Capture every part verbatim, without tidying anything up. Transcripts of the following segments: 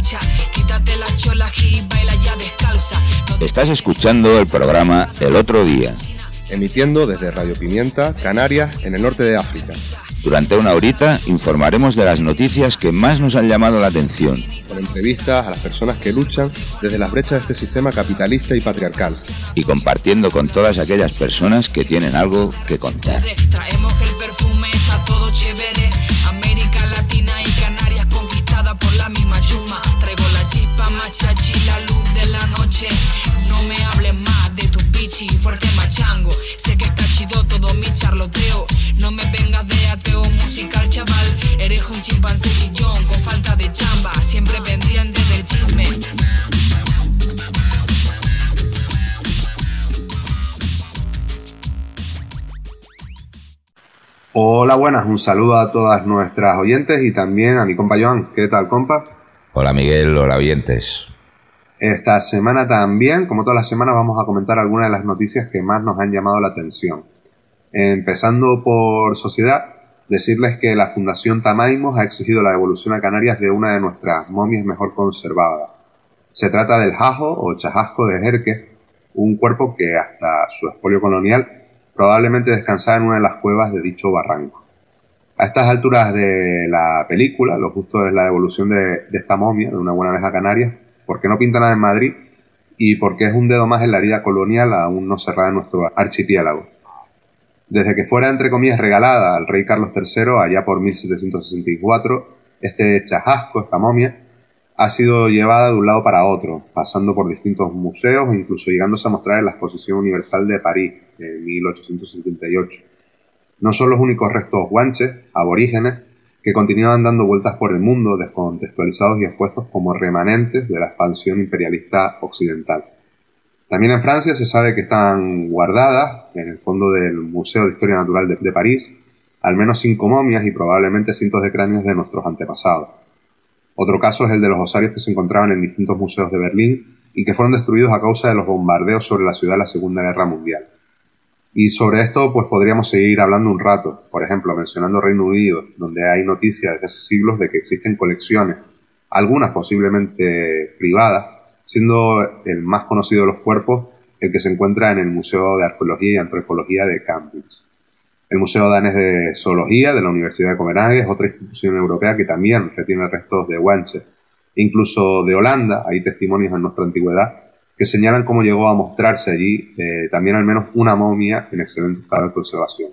Estás escuchando el programa El Otro Día, emitiendo desde Radio Pimienta, Canarias, en el norte de África. Durante una horita informaremos de las noticias que más nos han llamado la atención. Con entrevistas a las personas que luchan desde las brechas de este sistema capitalista y patriarcal. Y compartiendo con todas aquellas personas que tienen algo que contar. Traemos el perfume, está todo chévere. América Latina y Canarias conquistada por la misma chuma. Traigo la chispa, machachi, la luz de la noche. No me hables más de tu pichi, fuerte machango. Sé que está chido todo mi charloteo. No me vengas de ateo musical, chaval. Eres un chimpancé chillón con falta de chamba. Siempre pendiente del chisme. Hola, buenas. Un saludo a todas nuestras oyentes y también a mi compa Joan. ¿Qué tal, compa? Hola, Miguel. Hola, oyentes. Esta semana también, como todas las semanas, vamos a comentar algunas de las noticias que más nos han llamado la atención. Empezando por sociedad, decirles que la Fundación Tamaimos ha exigido la devolución a Canarias de una de nuestras momias mejor conservadas. Se trata del Jajo o Chajasco de Jerques, un cuerpo que hasta su expolio colonial probablemente descansaba en una de las cuevas de dicho barranco. A estas alturas de la película, lo justo es la devolución de, de esta momia, de una buena vez a Canarias, porque no pinta nada en Madrid y porque es un dedo más en la herida colonial aún no cerrada en nuestro archipiélago. Desde que fuera, entre comillas, regalada al rey Carlos tercero allá por mil setecientos sesenta y cuatro, este chajasco, esta momia, ha sido llevada de un lado para otro, pasando por distintos museos e incluso llegándose a mostrar en la Exposición Universal de París en mil ochocientos setenta y ocho. No son los únicos restos guanches, aborígenes, que continuaban dando vueltas por el mundo, descontextualizados y expuestos como remanentes de la expansión imperialista occidental. También en Francia se sabe que están guardadas, en el fondo del Museo de Historia Natural de, de París, al menos cinco momias y probablemente cientos de cráneos de nuestros antepasados. Otro caso es el de los osarios que se encontraban en distintos museos de Berlín y que fueron destruidos a causa de los bombardeos sobre la ciudad en la Segunda Guerra Mundial. Y sobre esto pues podríamos seguir hablando un rato, por ejemplo, mencionando Reino Unido, donde hay noticias desde hace siglos de que existen colecciones, algunas posiblemente privadas, siendo el más conocido de los cuerpos el que se encuentra en el Museo de Arqueología y Antropología de Cambridge. El Museo Danés de Zoología de la Universidad de Copenhague es otra institución europea que también retiene restos de guanches. Incluso de Holanda hay testimonios en nuestra antigüedad que señalan cómo llegó a mostrarse allí eh, también al menos una momia en excelente estado de conservación.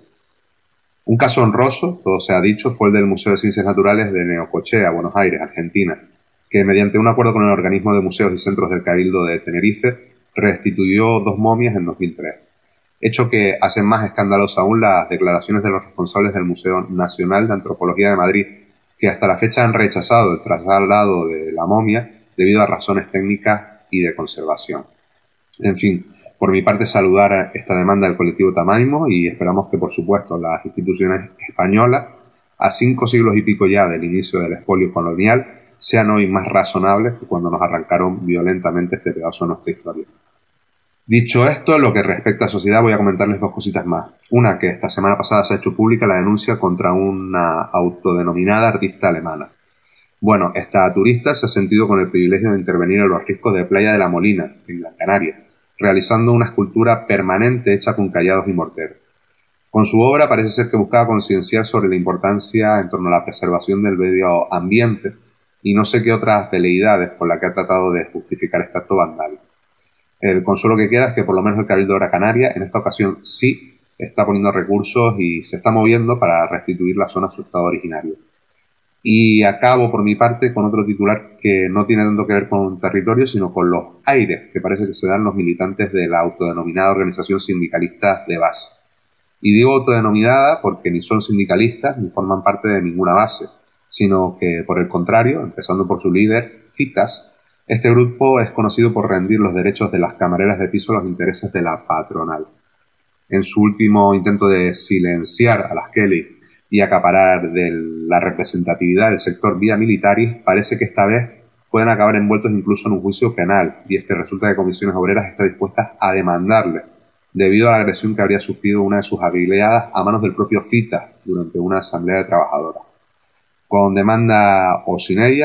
Un caso honroso, todo se ha dicho, fue el del Museo de Ciencias Naturales de Neocochea, Buenos Aires, Argentina, que mediante un acuerdo con el organismo de museos y centros del Cabildo de Tenerife restituyó dos momias en dos mil tres, hecho que hacen más escandalosas aún las declaraciones de los responsables del Museo Nacional de Antropología de Madrid, que hasta la fecha han rechazado el traslado de la momia debido a razones técnicas y de conservación. En fin, por mi parte saludar esta demanda del colectivo Tamaimos y esperamos que por supuesto las instituciones españolas, a cinco siglos y pico ya del inicio del expolio colonial, sean hoy más razonables que cuando nos arrancaron violentamente este pedazo de nuestra historia. Dicho esto, en lo que respecta a sociedad voy a comentarles dos cositas más. Una, que esta semana pasada se ha hecho pública la denuncia contra una autodenominada artista alemana. Bueno, esta turista se ha sentido con el privilegio de intervenir en los riscos de Playa de la Molina, en Gran Canaria, realizando una escultura permanente hecha con callados y morteros. Con su obra parece ser que buscaba concienciar sobre la importancia en torno a la preservación del medio ambiente y no sé qué otras veleidades con las que ha tratado de justificar este acto vandálico. El consuelo que queda es que por lo menos el Cabildo de Gran Canaria en esta ocasión sí está poniendo recursos y se está moviendo para restituir la zona a su estado originario. Y acabo por mi parte con otro titular que no tiene tanto que ver con un territorio sino con los aires que parece que se dan los militantes de la autodenominada organización sindicalista de base. Y digo autodenominada porque ni son sindicalistas ni forman parte de ninguna base, sino que, por el contrario, empezando por su líder, Fitas, este grupo es conocido por rendir los derechos de las camareras de piso a los intereses de la patronal. En su último intento de silenciar a las Kelly y acaparar de la representatividad del sector vía militaris, parece que esta vez pueden acabar envueltos incluso en un juicio penal, y es que resulta que Comisiones Obreras está dispuesta a demandarle debido a la agresión que habría sufrido una de sus afiliadas a manos del propio Fitas durante una asamblea de trabajadoras. Con demanda o sin ella,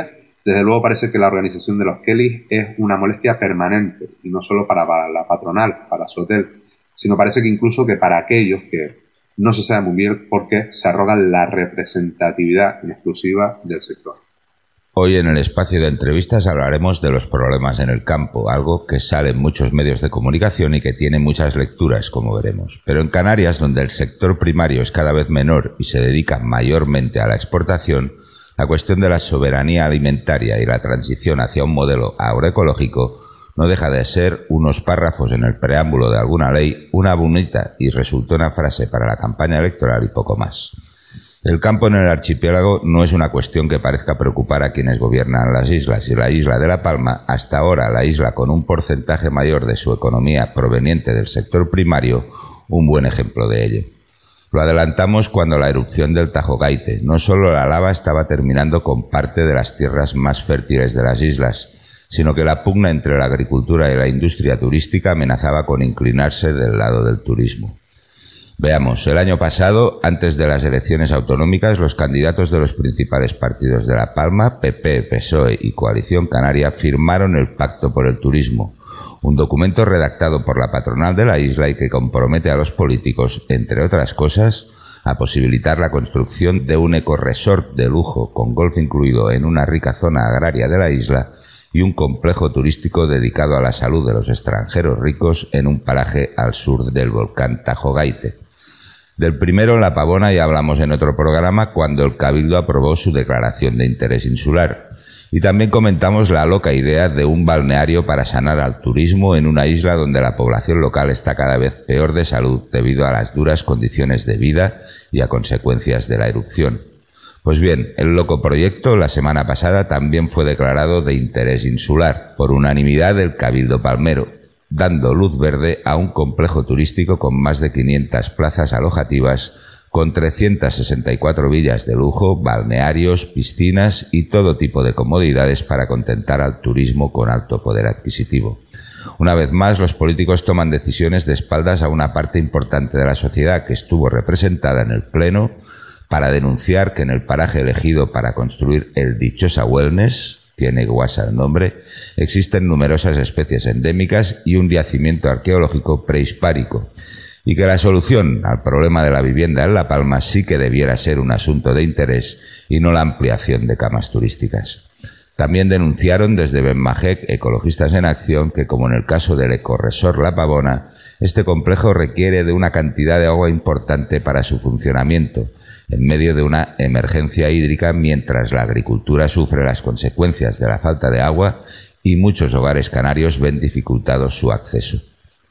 Desde luego parece que la organización de los Kellys es una molestia permanente, y no solo para, para la patronal, para Sotel, sino parece que incluso que para aquellos que no se sabe muy bien por qué se arrogan la representatividad en exclusiva del sector. Hoy en el espacio de entrevistas hablaremos de los problemas en el campo, algo que sale en muchos medios de comunicación y que tiene muchas lecturas, como veremos. Pero en Canarias, donde el sector primario es cada vez menor y se dedica mayormente a la exportación, la cuestión de la soberanía alimentaria y la transición hacia un modelo agroecológico no deja de ser unos párrafos en el preámbulo de alguna ley, una bonita y resultona frase para la campaña electoral y poco más. El campo en el archipiélago no es una cuestión que parezca preocupar a quienes gobiernan las islas, y la isla de La Palma, hasta ahora la isla con un porcentaje mayor de su economía proveniente del sector primario, un buen ejemplo de ello. Lo adelantamos cuando la erupción del Tajo Gaite. No solo la lava estaba terminando con parte de las tierras más fértiles de las islas, sino que la pugna entre la agricultura y la industria turística amenazaba con inclinarse del lado del turismo. Veamos, el año pasado, antes de las elecciones autonómicas, los candidatos de los principales partidos de La Palma, P P, P S O E y Coalición Canaria, firmaron el Pacto por el Turismo, un documento redactado por la patronal de la isla y que compromete a los políticos, entre otras cosas, a posibilitar la construcción de un ecoresort de lujo con golf incluido en una rica zona agraria de la isla y un complejo turístico dedicado a la salud de los extranjeros ricos en un paraje al sur del volcán Tajo Gaite. Del primero, La Pavona, ya hablamos en otro programa cuando el Cabildo aprobó su declaración de interés insular. Y también comentamos la loca idea de un balneario para sanar al turismo en una isla donde la población local está cada vez peor de salud debido a las duras condiciones de vida y a consecuencias de la erupción. Pues bien, el loco proyecto la semana pasada también fue declarado de interés insular por unanimidad del Cabildo palmero, dando luz verde a un complejo turístico con más de quinientas plazas alojativas, con trescientas sesenta y cuatro villas de lujo, balnearios, piscinas y todo tipo de comodidades para contentar al turismo con alto poder adquisitivo. Una vez más, los políticos toman decisiones de espaldas a una parte importante de la sociedad que estuvo representada en el Pleno para denunciar que en el paraje elegido para construir el dichosa Wellness, tiene guasa el nombre, existen numerosas especies endémicas y un yacimiento arqueológico prehispánico, y que la solución al problema de la vivienda en La Palma sí que debiera ser un asunto de interés y no la ampliación de camas turísticas. También denunciaron desde Benmajec, Ecologistas en Acción, que como en el caso del ecoresort La Pavona, este complejo requiere de una cantidad de agua importante para su funcionamiento, en medio de una emergencia hídrica mientras la agricultura sufre las consecuencias de la falta de agua y muchos hogares canarios ven dificultado su acceso.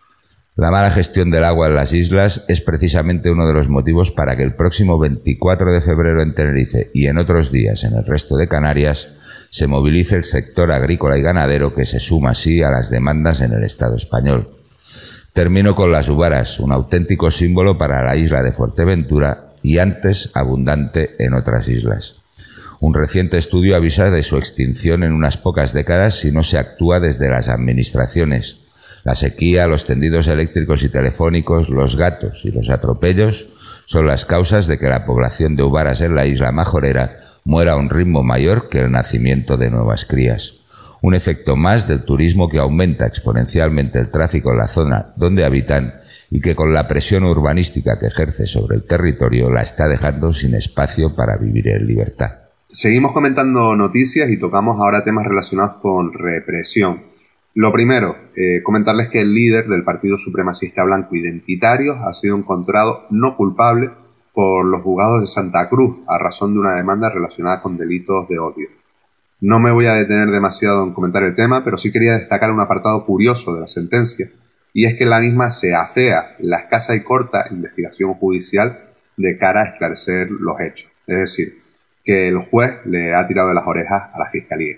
La mala gestión del agua en las islas es precisamente uno de los motivos para que el próximo veinticuatro de febrero en Tenerife y en otros días en el resto de Canarias se movilice el sector agrícola y ganadero, que se suma así a las demandas en el Estado español. Termino con las uvaras, un auténtico símbolo para la isla de Fuerteventura y antes abundante en otras islas. Un reciente estudio avisa de su extinción en unas pocas décadas si no se actúa desde las administraciones. La sequía, los tendidos eléctricos y telefónicos, los gatos y los atropellos son las causas de que la población de uvaras en la isla majorera muera a un ritmo mayor que el nacimiento de nuevas crías. Un efecto más del turismo que aumenta exponencialmente el tráfico en la zona donde habitan y que con la presión urbanística que ejerce sobre el territorio la está dejando sin espacio para vivir en libertad. Seguimos comentando noticias y tocamos ahora temas relacionados con represión. Lo primero, eh, comentarles que el líder del Partido Supremacista Blanco Identitario ha sido encontrado no culpable por los juzgados de Santa Cruz a razón de una demanda relacionada con delitos de odio. No me voy a detener demasiado en comentar el tema, pero sí quería destacar un apartado curioso de la sentencia, y es que la misma se afea la escasa y corta investigación judicial de cara a esclarecer los hechos. Es decir, que el juez le ha tirado de las orejas a la Fiscalía.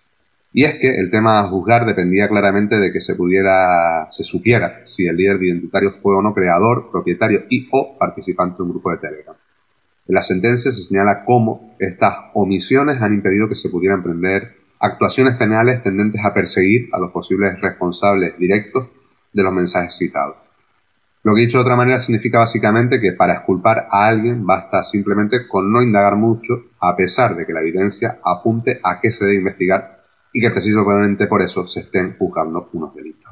Y es que el tema a juzgar dependía claramente de que se pudiera, se supiera si el líder identitario fue o no creador, propietario y o participante de un grupo de Telegram. En la sentencia se señala cómo estas omisiones han impedido que se pudieran emprender actuaciones penales tendentes a perseguir a los posibles responsables directos de los mensajes citados. Lo que dicho de otra manera significa básicamente que para exculpar a alguien basta simplemente con no indagar mucho, a pesar de que la evidencia apunte a qué se debe investigar y que precisamente por eso se estén juzgando unos delitos.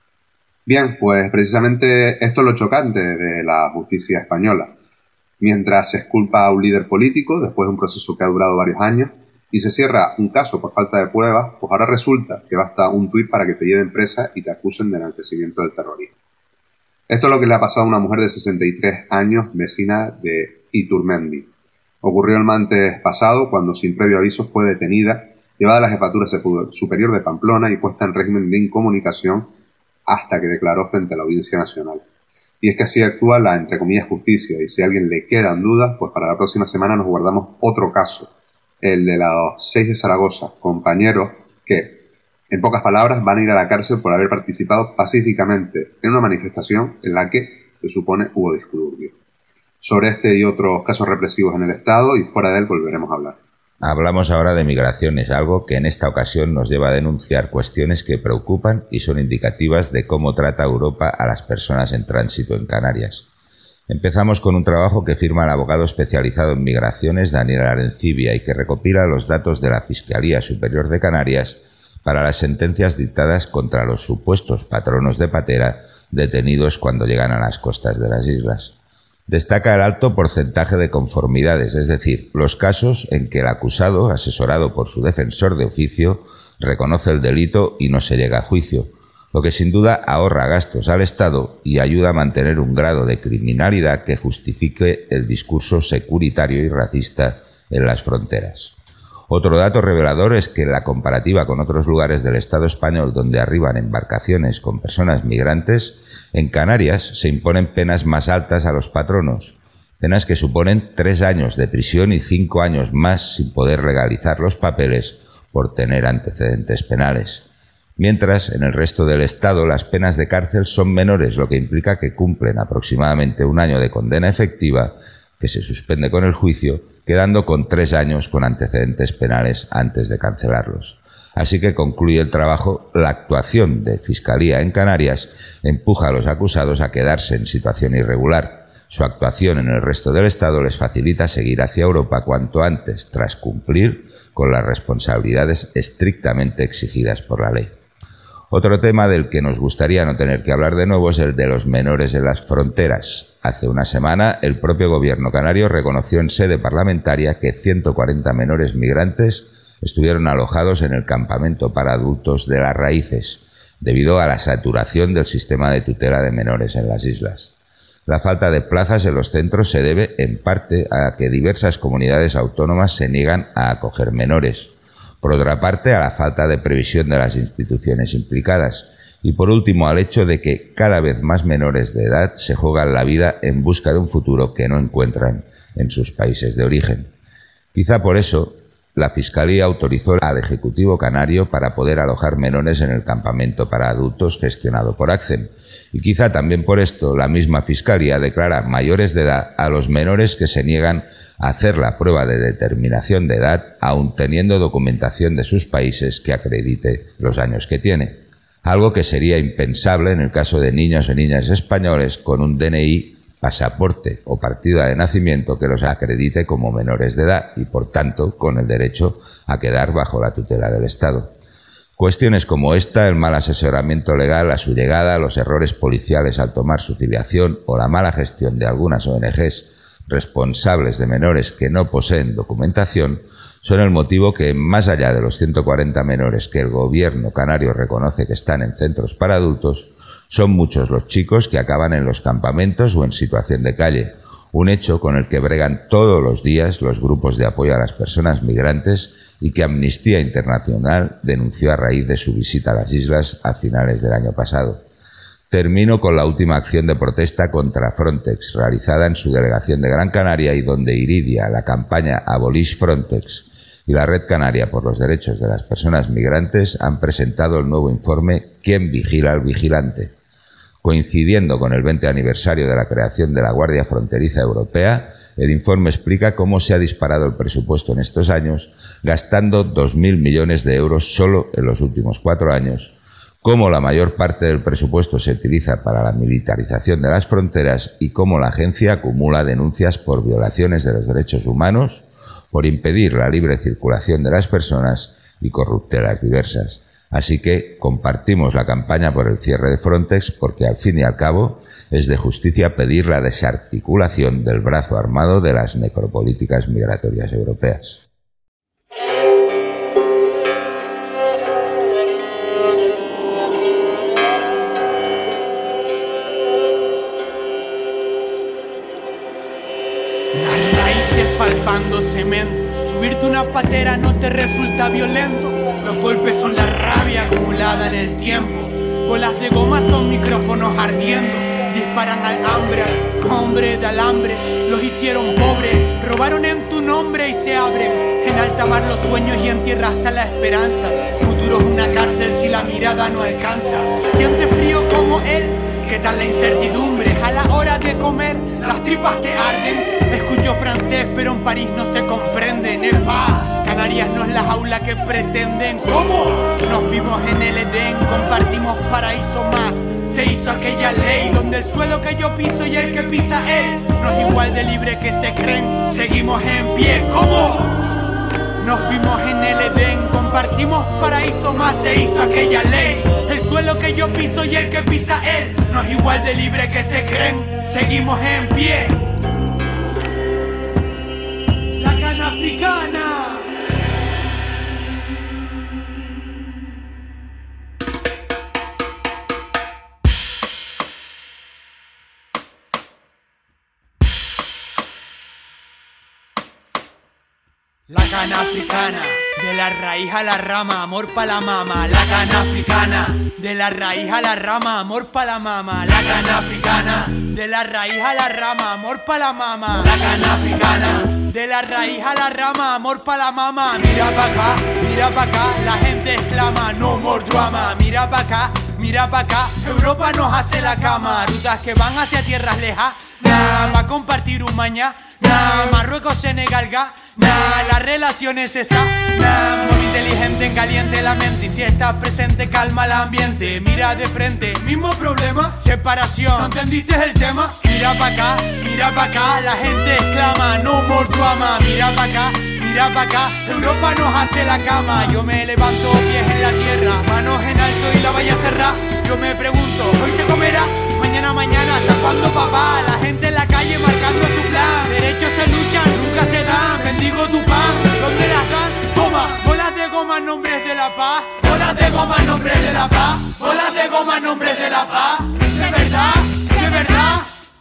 Bien, pues precisamente esto es lo chocante de la justicia española. Mientras se exculpa a un líder político después de un proceso que ha durado varios años y se cierra un caso por falta de pruebas, pues ahora resulta que basta un tuit para que te lleven presa y te acusen de enaltecimiento del terrorismo. Esto es lo que le ha pasado a una mujer de sesenta y tres años, vecina de Iturmendi. Ocurrió el martes pasado cuando, sin previo aviso, fue detenida, llevada a la Jefatura Superior de Pamplona y puesta en régimen de incomunicación hasta que declaró frente a la Audiencia Nacional. Y es que así actúa la, entre comillas, justicia, y si a alguien le quedan dudas, pues para la próxima semana nos guardamos otro caso, el de los seis de Zaragoza, compañeros que, en pocas palabras, van a ir a la cárcel por haber participado pacíficamente en una manifestación en la que, se supone, hubo disturbio. Sobre este y otros casos represivos en el Estado y fuera de él volveremos a hablar. Hablamos ahora de migraciones, algo que en esta ocasión nos lleva a denunciar cuestiones que preocupan y son indicativas de cómo trata Europa a las personas en tránsito en Canarias. Empezamos con un trabajo que firma el abogado especializado en migraciones Daniel Arencibia y que recopila los datos de la Fiscalía Superior de Canarias para las sentencias dictadas contra los supuestos patronos de patera detenidos cuando llegan a las costas de las islas. Destaca el alto porcentaje de conformidades, es decir, los casos en que el acusado, asesorado por su defensor de oficio, reconoce el delito y no se llega a juicio, lo que sin duda ahorra gastos al Estado y ayuda a mantener un grado de criminalidad que justifique el discurso securitario y racista en las fronteras. Otro dato revelador es que en la comparativa con otros lugares del Estado español donde arriban embarcaciones con personas migrantes, en Canarias se imponen penas más altas a los patronos, penas que suponen tres años de prisión y cinco años más sin poder legalizar los papeles por tener antecedentes penales. Mientras, en el resto del Estado, las penas de cárcel son menores, lo que implica que cumplen aproximadamente un año de condena efectiva, que se suspende con el juicio, quedando con tres años con antecedentes penales antes de cancelarlos. Así que concluye el trabajo, la actuación de Fiscalía en Canarias empuja a los acusados a quedarse en situación irregular. Su actuación en el resto del Estado les facilita seguir hacia Europa cuanto antes, tras cumplir con las responsabilidades estrictamente exigidas por la ley. Otro tema del que nos gustaría no tener que hablar de nuevo es el de los menores en las fronteras. Hace una semana, el propio gobierno canario reconoció en sede parlamentaria que ciento cuarenta menores migrantes estuvieron alojados en el campamento para adultos de Las Raíces, debido a la saturación del sistema de tutela de menores en las islas. La falta de plazas en los centros se debe, en parte, a que diversas comunidades autónomas se niegan a acoger menores. Por otra parte, a la falta de previsión de las instituciones implicadas. Y por último, al hecho de que cada vez más menores de edad se juegan la vida en busca de un futuro que no encuentran en sus países de origen. Quizá por eso, la Fiscalía autorizó al Ejecutivo canario para poder alojar menores en el campamento para adultos gestionado por ACCEM. Y quizá también por esto la misma Fiscalía declara mayores de edad a los menores que se niegan a hacer la prueba de determinación de edad, aun teniendo documentación de sus países que acredite los años que tiene. Algo que sería impensable en el caso de niños o niñas españoles con un D N I, pasaporte o partida de nacimiento que los acredite como menores de edad y, por tanto, con el derecho a quedar bajo la tutela del Estado. Cuestiones como esta, el mal asesoramiento legal a su llegada, los errores policiales al tomar su filiación o la mala gestión de algunas O N Ges responsables de menores que no poseen documentación, son el motivo que, más allá de los ciento cuarenta menores que el gobierno canario reconoce que están en centros para adultos, son muchos los chicos que acaban en los campamentos o en situación de calle, un hecho con el que bregan todos los días los grupos de apoyo a las personas migrantes y que Amnistía Internacional denunció a raíz de su visita a las islas a finales del año pasado. Termino con la última acción de protesta contra Frontex, realizada en su delegación de Gran Canaria y donde Iridia, la campaña Abolish Frontex y la Red Canaria por los Derechos de las Personas Migrantes han presentado el nuevo informe ¿Quién vigila al vigilante? Coincidiendo con el veinte aniversario de la creación de la Guardia Fronteriza Europea, el informe explica cómo se ha disparado el presupuesto en estos años, gastando dos mil millones de euros solo en los últimos cuatro años, cómo la mayor parte del presupuesto se utiliza para la militarización de las fronteras y cómo la agencia acumula denuncias por violaciones de los derechos humanos, por impedir la libre circulación de las personas y corruptelas diversas. Así que compartimos la campaña por el cierre de Frontex porque, al fin y al cabo, es de justicia pedir la desarticulación del brazo armado de las necropolíticas migratorias europeas. Las raíces palpando cemento. Subirte una patera no te resulta violento. Los golpes son la rabia acumulada en el tiempo. Bolas de goma son micrófonos ardiendo. Disparan al hambre, al hombre de alambre. Los hicieron pobres, robaron en tu nombre y se abren. En alta mar los sueños y en tierra hasta la esperanza. Futuro es una cárcel si la mirada no alcanza. Sientes frío como él. ¿Qué tal la incertidumbre? A la hora de comer, las tripas te arden. Escucho francés, pero en París no se comprende. En el pa, Canarias no es la jaula que pretenden. ¿Cómo? Nos vimos en el Edén, compartimos paraíso más. Se hizo aquella ley donde el suelo que yo piso y el que pisa él no es igual de libre que se creen. Seguimos en pie. ¿Cómo? Nos vimos en el Edén, compartimos paraíso más. Se hizo aquella ley. El suelo que yo piso y el que pisa él no es igual de libre que se creen. Seguimos en pie. La cana africana. La cana africana, de la raíz a la rama, amor pa' la mama. La cana africana, de la raíz a la rama, amor pa' la mama. La cana africana, de la raíz a la rama, amor pa' la mama. La cana africana, de la raíz a la rama, amor pa' la mama. Mira pa' acá, mira pa' acá, la gente exclama, no more drama. Mira pa' acá, mira pa' acá, Europa nos hace la cama. Rutas que van hacia tierras lejas, nah, pa' compartir un mañana. Nah, Marruecos, Senegal, ga, nah, la relación es esa. Nah, muy inteligente, en caliente la mente. Y si estás presente, calma el ambiente. Mira de frente, mismo problema, separación. ¿No entendiste el tema? Mira pa' acá, mira pa' acá, la gente exclama, no more drama. Mira pa' acá, mira pa' acá, Europa nos hace la cama. Yo me levanto, pies en la tierra, manos en alto y la valla cerrada. Yo me pregunto, ¿hoy se comerá? Mañana, mañana, ¿hasta cuándo, papá? La gente en la calle marcando su plan. Derechos se luchan, nunca se dan. Bendigo tu pan, ¿dónde las dan? Toma, bolas de goma, nombres de la paz. Bolas de goma, nombres de la paz. Bolas de goma, nombres de la paz. De verdad, de verdad.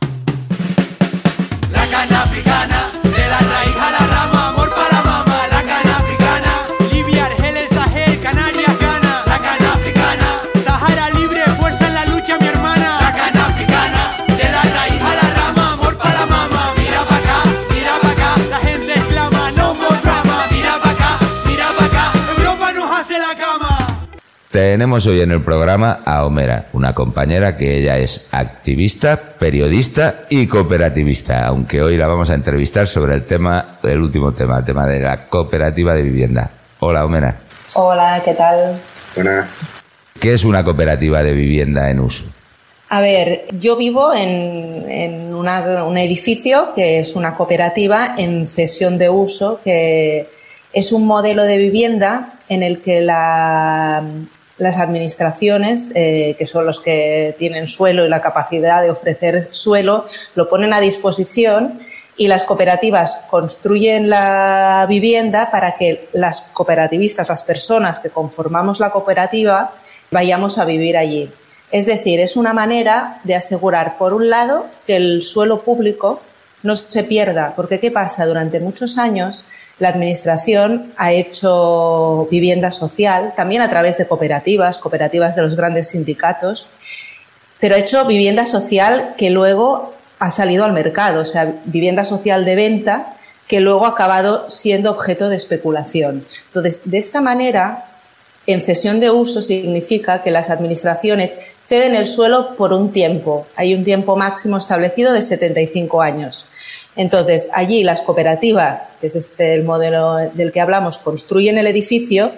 La cana africana, de la raíz a la rama, amor para la mama. La cana africana, Libia, Argel, el Sahel, Canarias, Ghana. La cana africana, Sahara libre, fuerza en la lucha, mi hermana. La cana africana, de la raíz a la rama, amor para la mama. Mira pa' acá, mira pa' acá, la gente exclama, no more drama. Mira pa' acá, mira pa' acá, Europa nos hace la cama. Tenemos hoy en el programa a Homera, una compañera que ella es activista, periodista y cooperativista, aunque hoy la vamos a entrevistar sobre el tema, el último tema, el tema de la cooperativa de vivienda. Hola, Homera. Hola, ¿qué tal? Buenas. ¿Qué es una cooperativa de vivienda en uso? A ver, yo vivo en, en una, un edificio que es una cooperativa en cesión de uso, que es un modelo de vivienda en el que la, las administraciones, eh, que son los que tienen suelo y la capacidad de ofrecer suelo, lo ponen a disposición y las cooperativas construyen la vivienda para que las cooperativistas, las personas que conformamos la cooperativa, vayamos a vivir allí. Es decir, es una manera de asegurar, por un lado, que el suelo público no se pierda, porque ¿qué pasa? Durante muchos años la Administración ha hecho vivienda social, también a través de cooperativas, cooperativas de los grandes sindicatos, pero ha hecho vivienda social que luego ha salido al mercado, o sea, vivienda social de venta que luego ha acabado siendo objeto de especulación. Entonces, de esta manera, en cesión de uso significa que las administraciones ceden el suelo por un tiempo. Hay un tiempo máximo establecido de setenta y cinco años. Entonces, allí las cooperativas, que es este el modelo del que hablamos, construyen el edificio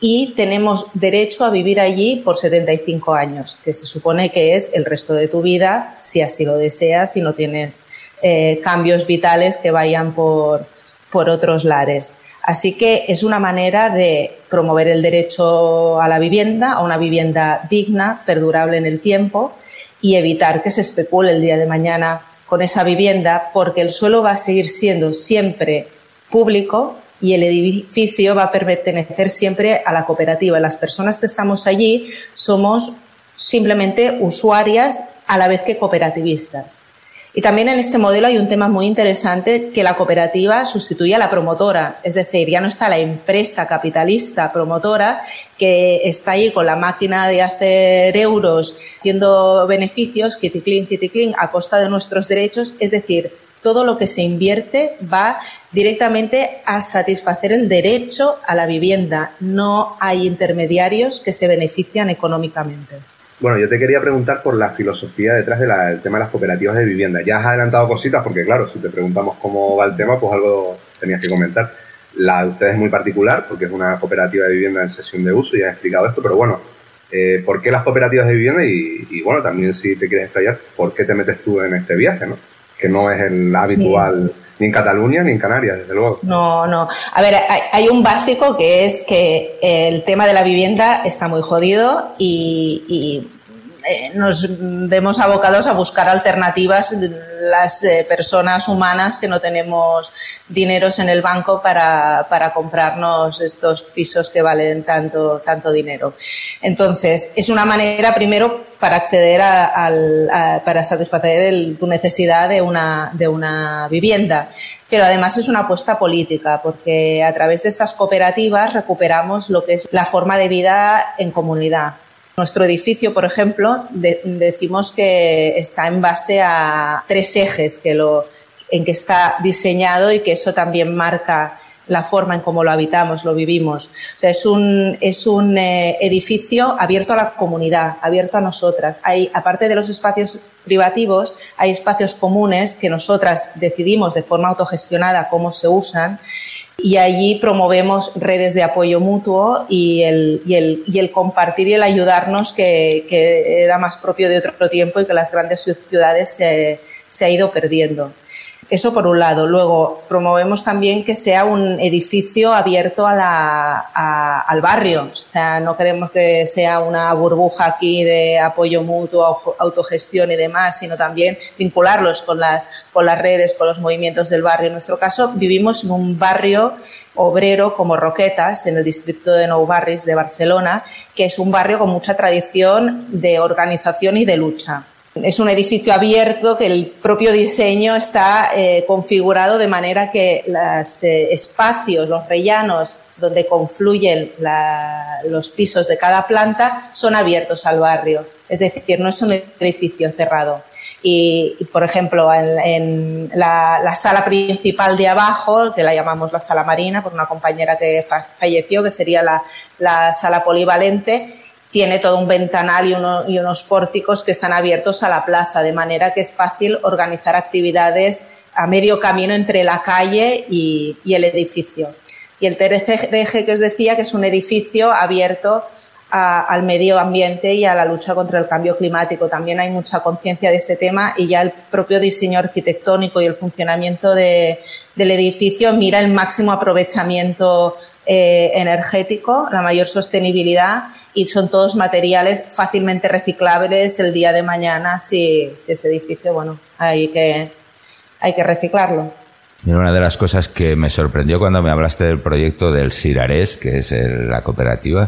y tenemos derecho a vivir allí por setenta y cinco años, que se supone que es el resto de tu vida, si así lo deseas y no tienes eh, cambios vitales que vayan por, por otros lares. Así que es una manera de promover el derecho a la vivienda, a una vivienda digna, perdurable en el tiempo, y evitar que se especule el día de mañana con esa vivienda, porque el suelo va a seguir siendo siempre público y el edificio va a pertenecer siempre a la cooperativa. Las personas que estamos allí somos simplemente usuarias a la vez que cooperativistas. Y también en este modelo hay un tema muy interesante, que la cooperativa sustituye a la promotora, es decir, ya no está la empresa capitalista promotora que está ahí con la máquina de hacer euros, haciendo beneficios, kiticlin, kiticlin, a costa de nuestros derechos, es decir, todo lo que se invierte va directamente a satisfacer el derecho a la vivienda, no hay intermediarios que se benefician económicamente. Bueno, yo te quería preguntar por la filosofía detrás del tema de las cooperativas de vivienda. Ya has adelantado cositas porque, claro, si te preguntamos cómo va el tema, pues algo tenías que comentar. La de ustedes es muy particular porque es una cooperativa de vivienda en cesión de uso, ya has explicado esto, pero bueno, eh, ¿por qué las cooperativas de vivienda? Y, y bueno, también si te quieres explayar, ¿por qué te metes tú en este viaje, no? Que no es el habitual Bien. Ni en Cataluña ni en Canarias, desde luego. No, no. A ver, hay, hay un básico que es que el tema de la vivienda está muy jodido y, y eh, nos vemos abocados a buscar alternativas las eh, personas humanas que no tenemos dineros en el banco para, para comprarnos estos pisos que valen tanto, tanto dinero. Entonces, es una manera, primero, para acceder a, a, a para satisfacer el, tu necesidad de una, de una vivienda. Pero además es una apuesta política, porque a través de estas cooperativas recuperamos lo que es la forma de vida en comunidad. Nuestro edificio, por ejemplo, de, decimos que está en base a tres ejes que lo, en que está diseñado y que eso también marca la forma en cómo lo habitamos, lo vivimos. O sea, es un, es un eh, edificio abierto a la comunidad, abierto a nosotras. Hay, aparte de los espacios privativos, hay espacios comunes que nosotras decidimos de forma autogestionada cómo se usan, y allí promovemos redes de apoyo mutuo y el, y el, y el compartir y el ayudarnos que, que era más propio de otro tiempo y que las grandes ciudades se, se ha ido perdiendo. Eso por un lado. Luego, promovemos también que sea un edificio abierto a la, a, al barrio. O sea, no queremos que sea una burbuja aquí de apoyo mutuo, autogestión y demás, sino también vincularlos con, la, con las redes, con los movimientos del barrio. En nuestro caso, vivimos en un barrio obrero como Roquetas, en el distrito de Nou Barris de Barcelona, que es un barrio con mucha tradición de organización y de lucha. Es un edificio abierto que el propio diseño está eh, configurado de manera que los eh, espacios, los rellanos donde confluyen la, los pisos de cada planta son abiertos al barrio. Es decir, no es un edificio cerrado. Y, y por ejemplo, en, en la, la sala principal de abajo, que la llamamos la sala marina por una compañera que fa- falleció, que sería la, la sala polivalente, tiene todo un ventanal y, uno, y unos pórticos que están abiertos a la plaza, de manera que es fácil organizar actividades a medio camino entre la calle y, y el edificio. Y el tercer eje que os decía, que es un edificio abierto a, al medio ambiente y a la lucha contra el cambio climático. También hay mucha conciencia de este tema y ya el propio diseño arquitectónico y el funcionamiento de, del edificio mira el máximo aprovechamiento eh, energético, la mayor sostenibilidad, y son todos materiales fácilmente reciclables el día de mañana si, si ese edificio, bueno, hay que, hay que reciclarlo. Mira, una de las cosas que me sorprendió cuando me hablaste del proyecto del Sirarés, que es el, la cooperativa,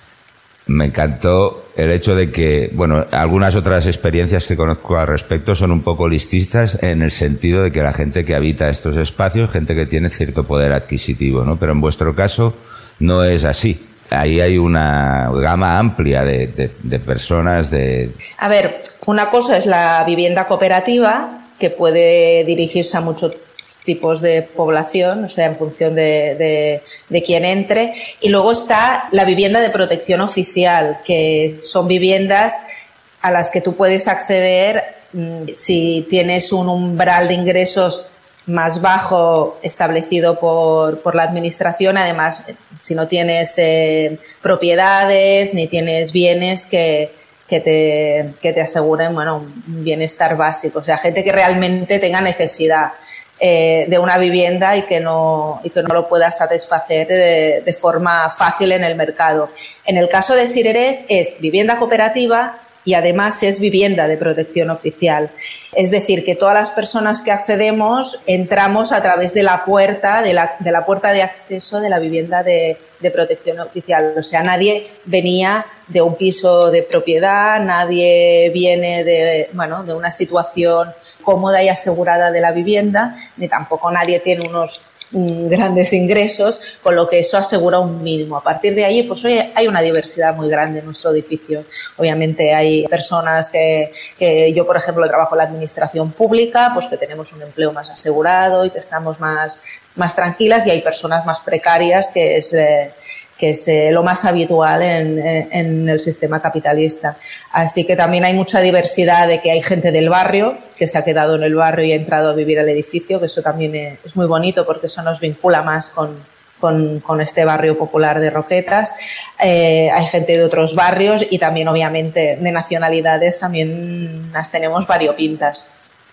me encantó el hecho de que, bueno, algunas otras experiencias que conozco al respecto son un poco lististas en el sentido de que la gente que habita estos espacios, gente que tiene cierto poder adquisitivo, ¿no? Pero en vuestro caso no es así. Ahí hay una gama amplia de, de, de personas. De... A ver, una cosa es la vivienda cooperativa, que puede dirigirse a muchos tipos de población, o sea, en función de, de, de quién entre. Y luego está la vivienda de protección oficial, que son viviendas a las que tú puedes acceder mmm, si tienes un umbral de ingresos más bajo establecido por, por la administración. Además, si no tienes eh, propiedades ni tienes bienes que, que, te, que te aseguren, bueno, un bienestar básico. O sea, gente que realmente tenga necesidad eh, de una vivienda y que no, y que no lo pueda satisfacer eh, de forma fácil en el mercado. En el caso de Sirerés es vivienda cooperativa y además es vivienda de protección oficial. Es decir, que todas las personas que accedemos entramos a través de la puerta, de la, de la puerta de acceso de la vivienda de, de protección oficial. O sea, nadie venía de un piso de propiedad, nadie viene de, bueno, de una situación cómoda y asegurada de la vivienda, ni tampoco nadie tiene unos grandes ingresos, con lo que eso asegura un mínimo. A partir de ahí, pues hoy hay una diversidad muy grande en nuestro edificio. Obviamente hay personas que, que yo, por ejemplo, trabajo en la administración pública, pues que tenemos un empleo más asegurado y que estamos más, más tranquilas, y hay personas más precarias, que es, eh, que es eh, lo más habitual en, en, en el sistema capitalista. Así que también hay mucha diversidad, de que hay gente del barrio que se ha quedado en el barrio y ha entrado a vivir al edificio, que eso también es muy bonito porque eso nos vincula más con, con, con este barrio popular de Roquetas. Eh, hay gente de otros barrios y también, obviamente, de nacionalidades, también las tenemos variopintas.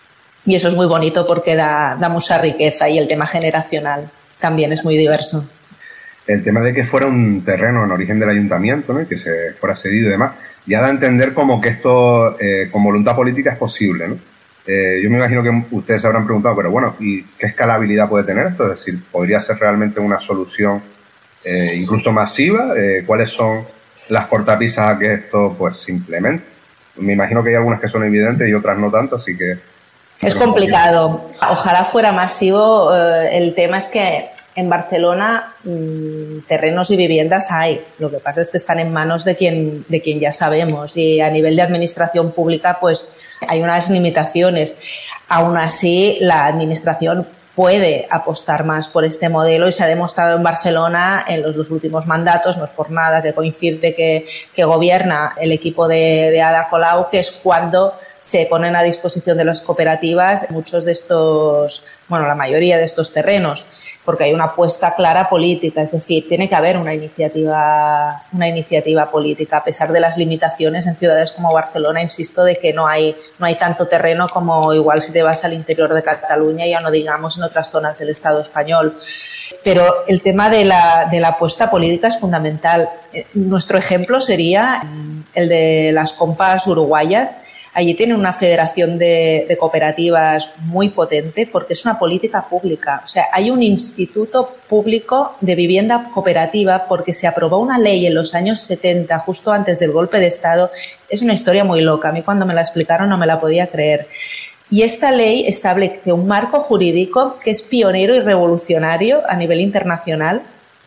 Y eso es muy bonito porque da, da mucha riqueza, y el tema generacional también es muy diverso. El tema de que fuera un terreno en origen del ayuntamiento, ¿no?, y que se fuera cedido y demás, ya da a entender como que esto, eh, con voluntad política, es posible, ¿no? Eh, yo me imagino que ustedes se habrán preguntado, pero bueno, ¿y qué escalabilidad puede tener esto? Es decir, ¿podría ser realmente una solución eh, incluso masiva? Eh, ¿Cuáles son las cortapisas a que esto pues se implemente? Me imagino que hay algunas que son evidentes y otras no tanto, así que... Es complicado. Ojalá fuera masivo. Eh, el tema es que en Barcelona mmm, terrenos y viviendas hay. Lo que pasa es que están en manos de quien, de quien ya sabemos, y a nivel de administración pública pues hay unas limitaciones. Aún así, la administración puede apostar más por este modelo, y se ha demostrado en Barcelona en los dos últimos mandatos. No es por nada que coincide que, que gobierna el equipo de, de Ada Colau, que es cuando se ponen a disposición de las cooperativas muchos de estos, bueno, la mayoría de estos terrenos, porque hay una apuesta clara política. Es decir, tiene que haber una iniciativa, una iniciativa política, a pesar de las limitaciones en ciudades como Barcelona. Insisto, de que no hay, no hay tanto terreno como igual si te vas al interior de Cataluña, ya no digamos en otras zonas del Estado español. Pero el tema de la, de la apuesta política es fundamental. Nuestro ejemplo sería el de las compas uruguayas. Allí tienen una federación de, de cooperativas muy potente, porque es una política pública. O sea, hay un instituto público de vivienda cooperativa porque se aprobó una ley en los años setenta, justo antes del golpe de Estado. Es una historia muy loca. A mí cuando me la explicaron no me la podía creer. Y esta ley establece un marco jurídico que es pionero y revolucionario a nivel internacional,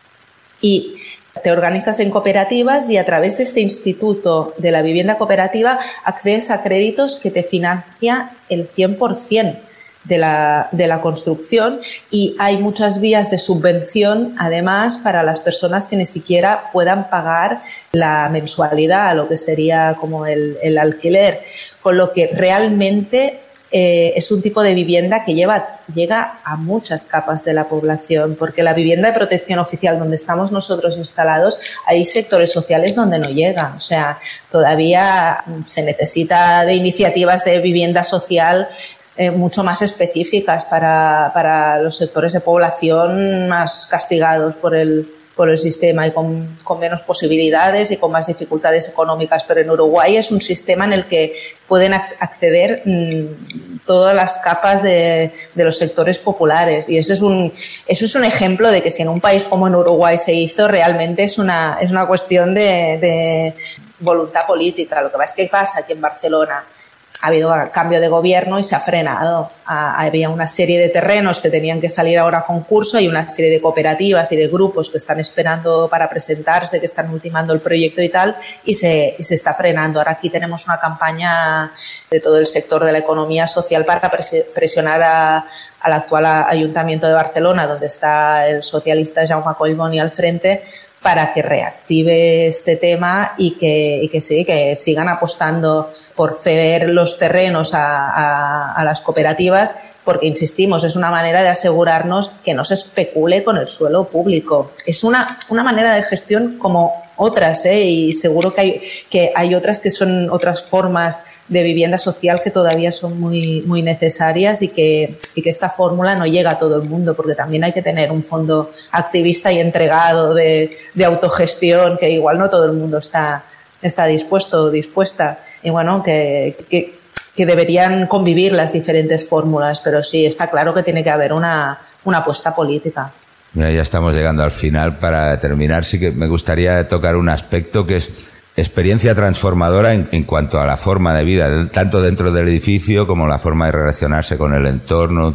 y te organizas en cooperativas, y a través de este instituto de la vivienda cooperativa accedes a créditos que te financia el cien por ciento de la, de la construcción, y hay muchas vías de subvención además para las personas que ni siquiera puedan pagar la mensualidad, lo que sería como el, el alquiler, con lo que realmente Eh, es un tipo de vivienda que lleva, llega a muchas capas de la población, porque la vivienda de protección oficial donde estamos nosotros instalados, hay sectores sociales donde no llega. O sea, todavía se necesita de iniciativas de vivienda social eh, mucho más específicas para, para los sectores de población más castigados por el por el sistema y con, con menos posibilidades y con más dificultades económicas. Pero en Uruguay es un sistema en el que pueden acceder mmm, todas las capas de, de los sectores populares, y eso es un eso es un ejemplo de que si en un país como en Uruguay se hizo, realmente es una es una cuestión de, de voluntad política. Lo que pasa es que pasa aquí en Barcelona ha habido cambio de gobierno y se ha frenado. Ah, había una serie de terrenos que tenían que salir ahora a concurso, hay una serie de cooperativas y de grupos que están esperando para presentarse, que están ultimando el proyecto y tal, y se, y se está frenando. Ahora aquí tenemos una campaña de todo el sector de la economía social para presionar a, al actual Ayuntamiento de Barcelona, donde está el socialista Jaume Collboni al frente, para que reactive este tema y que, y que sí, que sigan apostando por ceder los terrenos a, a, a las cooperativas, porque, insistimos, es una manera de asegurarnos que no se especule con el suelo público. Es una, una manera de gestión como otras, ¿eh? Y seguro que hay, que hay otras que son otras formas de vivienda social que todavía son muy, muy necesarias y que, y que esta fórmula no llega a todo el mundo, porque también hay que tener un fondo activista y entregado de, de autogestión, que igual no todo el mundo está, está dispuesto o dispuesta. Y bueno, que, que, que deberían convivir las diferentes fórmulas, pero sí, está claro que tiene que haber una, una apuesta política. Mira, ya estamos llegando al final. Para terminar, sí que me gustaría tocar un aspecto que es experiencia transformadora en, en cuanto a la forma de vida, tanto dentro del edificio como la forma de relacionarse con el entorno.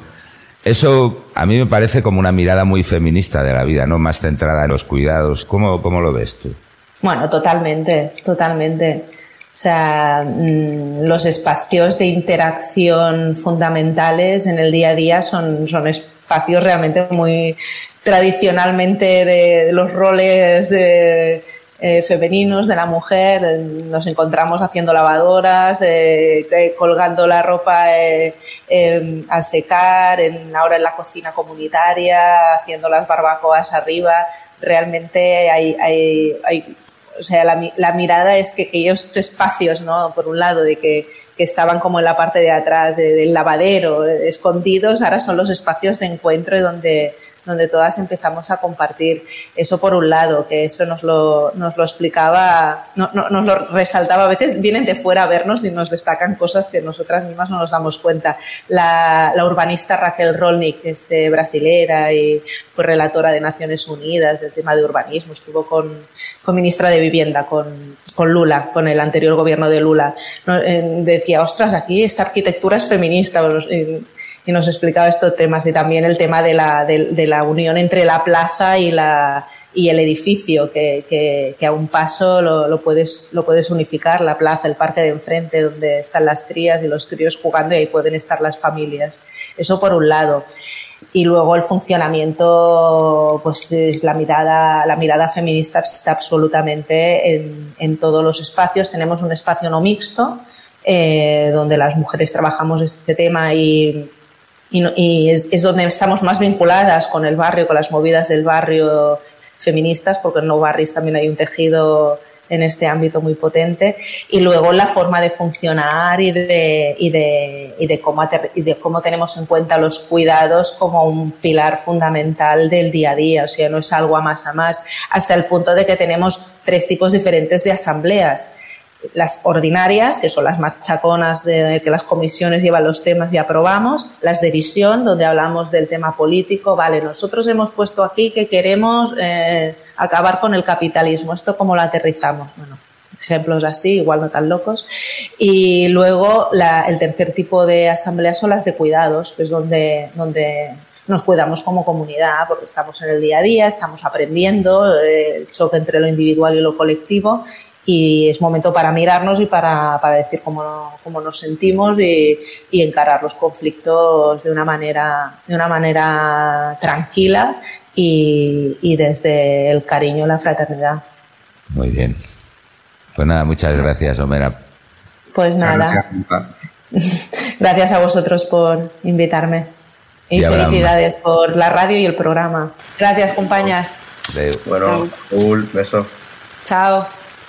Eso a mí me parece como una mirada muy feminista de la vida, ¿no? Más centrada en los cuidados. ¿Cómo, cómo lo ves tú? Bueno, totalmente, totalmente. O sea, los espacios de interacción fundamentales en el día a día son, son espacios realmente muy tradicionalmente de los roles de, eh, femeninos de la mujer. Nos encontramos haciendo lavadoras, eh, colgando la ropa eh, eh, a secar, en, ahora en la cocina comunitaria, haciendo las barbacoas arriba. Realmente hay... hay, hay O sea, la, la mirada es que aquellos espacios, ¿no? Por un lado, de que, que estaban como en la parte de atrás de, del lavadero, eh, escondidos, ahora son los espacios de encuentro y donde, donde todas empezamos a compartir. Eso por un lado, que eso nos lo, nos lo explicaba, no, no, nos lo resaltaba. A veces vienen de fuera a vernos y nos destacan cosas que nosotras mismas no nos damos cuenta. La, la urbanista Raquel Rolnik, que es eh, brasilera y fue relatora de Naciones Unidas del tema de urbanismo, estuvo con, con ministra de Vivienda, con, con Lula, con el anterior gobierno de Lula. ¿No? Eh, decía, ostras, aquí esta arquitectura es feminista. Eh, y nos explicaba estos temas, y también el tema de la, de, de la unión entre la plaza y, la, y el edificio, que, que, que a un paso lo, lo, puedes, lo puedes unificar, la plaza, el parque de enfrente, donde están las crías y los críos jugando, y ahí pueden estar las familias. Eso por un lado. Y luego el funcionamiento, pues es la mirada, la mirada feminista está absolutamente en, en todos los espacios. Tenemos un espacio no mixto, eh, donde las mujeres trabajamos este tema y Y, y es, es donde estamos más vinculadas con el barrio, con las movidas del barrio feministas, porque en No Barris también hay un tejido en este ámbito muy potente. Y luego la forma de funcionar y de, y de, y de, cómo, ater, y de cómo tenemos en cuenta los cuidados como un pilar fundamental del día a día. O sea, no es algo a más a más, hasta el punto de que tenemos tres tipos diferentes de asambleas. Las ordinarias, que son las machaconas de que las comisiones llevan los temas y aprobamos, las de visión, donde hablamos del tema político. Vale, nosotros hemos puesto aquí que queremos eh, acabar con el capitalismo, ¿esto cómo lo aterrizamos? Bueno, ejemplos así, igual no tan locos. Y luego la, el tercer tipo de asambleas son las de cuidados, que es donde, donde nos cuidamos como comunidad, porque estamos en el día a día, estamos aprendiendo eh, el choque entre lo individual y lo colectivo. Y es momento para mirarnos y para, para decir cómo, cómo nos sentimos y, y encarar los conflictos de una manera, de una manera tranquila y, y desde el cariño y la fraternidad. Muy bien. Pues nada, muchas gracias, Homera. Pues nada. Gracias, gracias a vosotros por invitarme. Y, y felicidades por la radio y el programa. Gracias, compañeras. Bueno, un beso. Chao.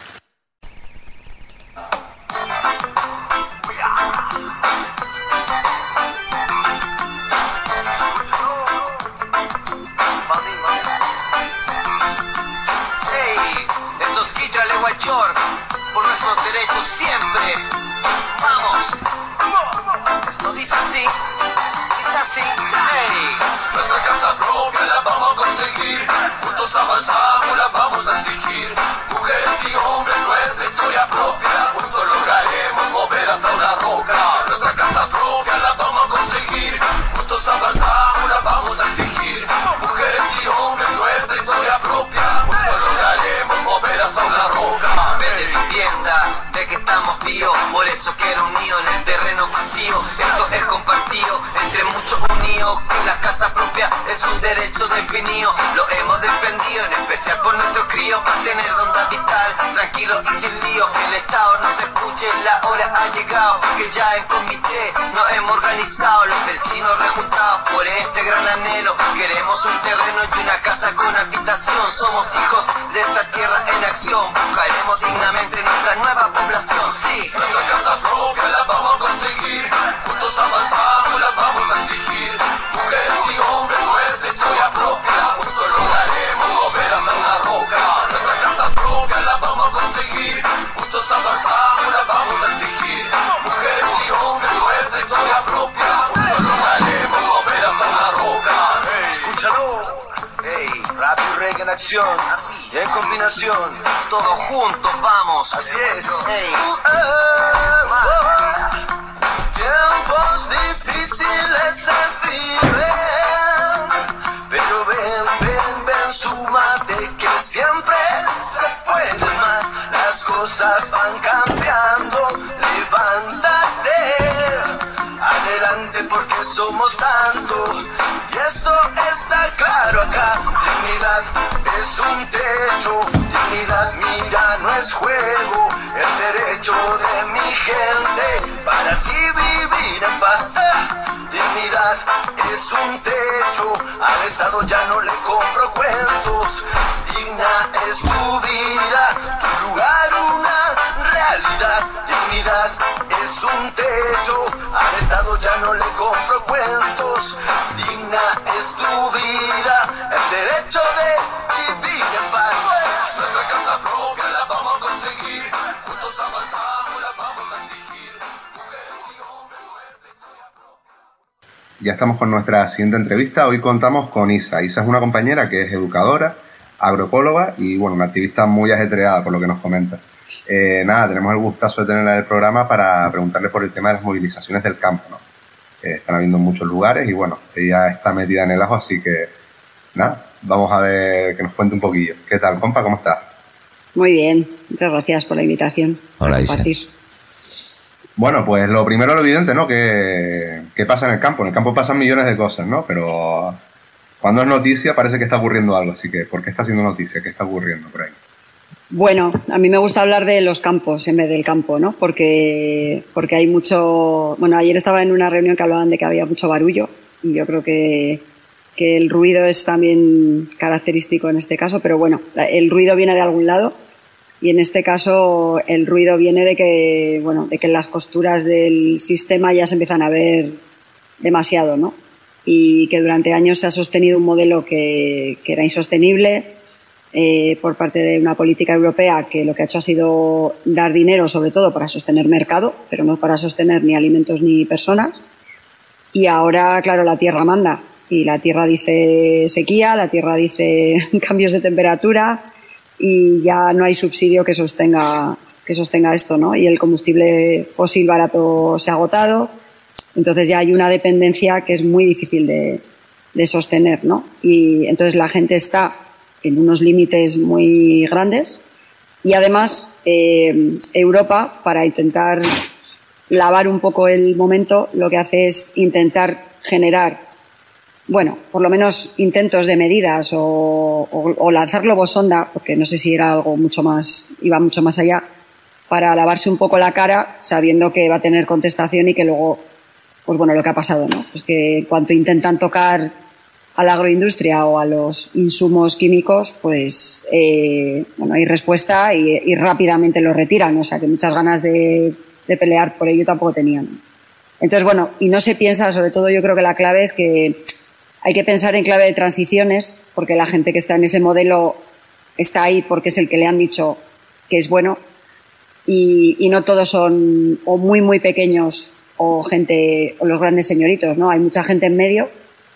Avanzamos, la vamos a exigir. Mujeres y hombres, nuestra historia propia. Juntos lograremos mover hasta una roca. Nuestra casa propia la vamos a conseguir. Juntos avanzamos, la vamos a exigir. Mujeres y hombres, nuestra historia propia. Juntos lograremos mover hasta una roca. De vivienda, de que estamos vivos. Por eso quiero unido en el terreno vacío. Esto es compartido entre muchos unidos. Que la casa propia es un derecho definido. Lo hemos defendido, en especial por nuestros críos, para tener donde habitar, tranquilos y sin líos, que el Estado no se escuche la hora ha llegado, que ya en comité nos hemos organizado, los vecinos rejuntados por este gran anhelo. Queremos un terreno y una casa con habitación. Somos hijos de esta tierra en acción. Buscaremos dignamente nuestra nueva población. Sí, nuestra casa propia la vamos a conseguir. Juntos avanzamos, la vamos a exigir. Mujeres y hombres, nuestra historia propia. Juntos lograremos mover hasta una roca. Nuestra casa propia la vamos a conseguir. Juntos avanzamos, la vamos a exigir. Mujeres y hombres, nuestra historia propia. Juntos lograremos mover hasta una roca. Hey, escúchalo. Hey, rap y reggae en acción. Así, en combinación. Todos juntos vamos. Así es. Hey. Uh, uh, uh. Tiempos difíciles se viven, pero ven, ven, ven, súmate que siempre se puede más. Las cosas van cambiando, levántate, adelante porque somos tanto. Y esto está claro acá, dignidad es un techo, dignidad mira no es juego, el derecho de mi gente para así vivir en paz. Ah, dignidad es un techo, al Estado ya no le compro cuentos. Digna es tu vida, tu lugar una realidad. Dignidad es un techo, al Estado ya no le compro cuentos. Digna es tu vida, el derecho de vivir en paz. Nuestra casa propia la vamos a conseguir. Juntos avanzamos, la vamos a exigir. Mujeres y hombres, nuestra historia propia. Ya estamos con nuestra siguiente entrevista. Hoy contamos con Isa. Isa es una compañera que es educadora, agroecóloga y bueno, una activista muy ajetreada por lo que nos comenta. Eh, nada, tenemos el gustazo de tenerla en el programa para preguntarle por el tema de las movilizaciones del campo, ¿no? Eh, están habiendo en muchos lugares y bueno, ella está metida en el ajo, así que nada, vamos a ver que nos cuente un poquillo. ¿Qué tal, compa? ¿Cómo estás? Muy bien, muchas gracias por la invitación. Hola, Isa. Bueno, pues lo primero, lo evidente, ¿no? ¿Qué, qué pasa en el campo? En el campo pasan millones de cosas, ¿no? Pero cuando es noticia parece que está ocurriendo algo, así que ¿por qué está siendo noticia? ¿Qué está ocurriendo por ahí? Bueno, a mí me gusta hablar de los campos en vez del campo, ¿no? Porque, porque hay mucho... Bueno, ayer estaba en una reunión que hablaban de que había mucho barullo y yo creo que, que el ruido es también característico en este caso, pero bueno, el ruido viene de algún lado y en este caso el ruido viene de que, bueno, de que las costuras del sistema ya se empiezan a ver demasiado, ¿no? Y que durante años se ha sostenido un modelo que, que era insostenible, Eh, por parte de una política europea que lo que ha hecho ha sido dar dinero sobre todo para sostener mercado, pero no para sostener ni alimentos ni personas. Y ahora, claro, la tierra manda. Y la tierra dice sequía, la tierra dice cambios de temperatura y ya no hay subsidio que sostenga, que sostenga esto, ¿no? Y el combustible fósil barato se ha agotado. Entonces ya hay una dependencia que es muy difícil de, de sostener, ¿no? Y entonces la gente está en unos límites muy grandes y además eh, Europa, para intentar lavar un poco el momento, lo que hace es intentar generar, bueno, por lo menos intentos de medidas o, o, o lanzar globos sonda, porque no sé si era algo mucho más, iba mucho más allá, para lavarse un poco la cara sabiendo que va a tener contestación y que luego, pues bueno, lo que ha pasado, ¿no? Pues que en cuanto intentan tocar a la agroindustria o a los insumos químicos, pues eh, bueno, hay respuesta y, y rápidamente lo retiran, o sea que muchas ganas de, de pelear por ello tampoco tenían. Entonces, bueno, y no se piensa, sobre todo yo creo que la clave es que hay que pensar en clave de transiciones, porque la gente que está en ese modelo está ahí porque es el que le han dicho que es bueno y, y no todos son o muy, muy pequeños o gente, o los grandes señoritos, ¿no? Hay mucha gente en medio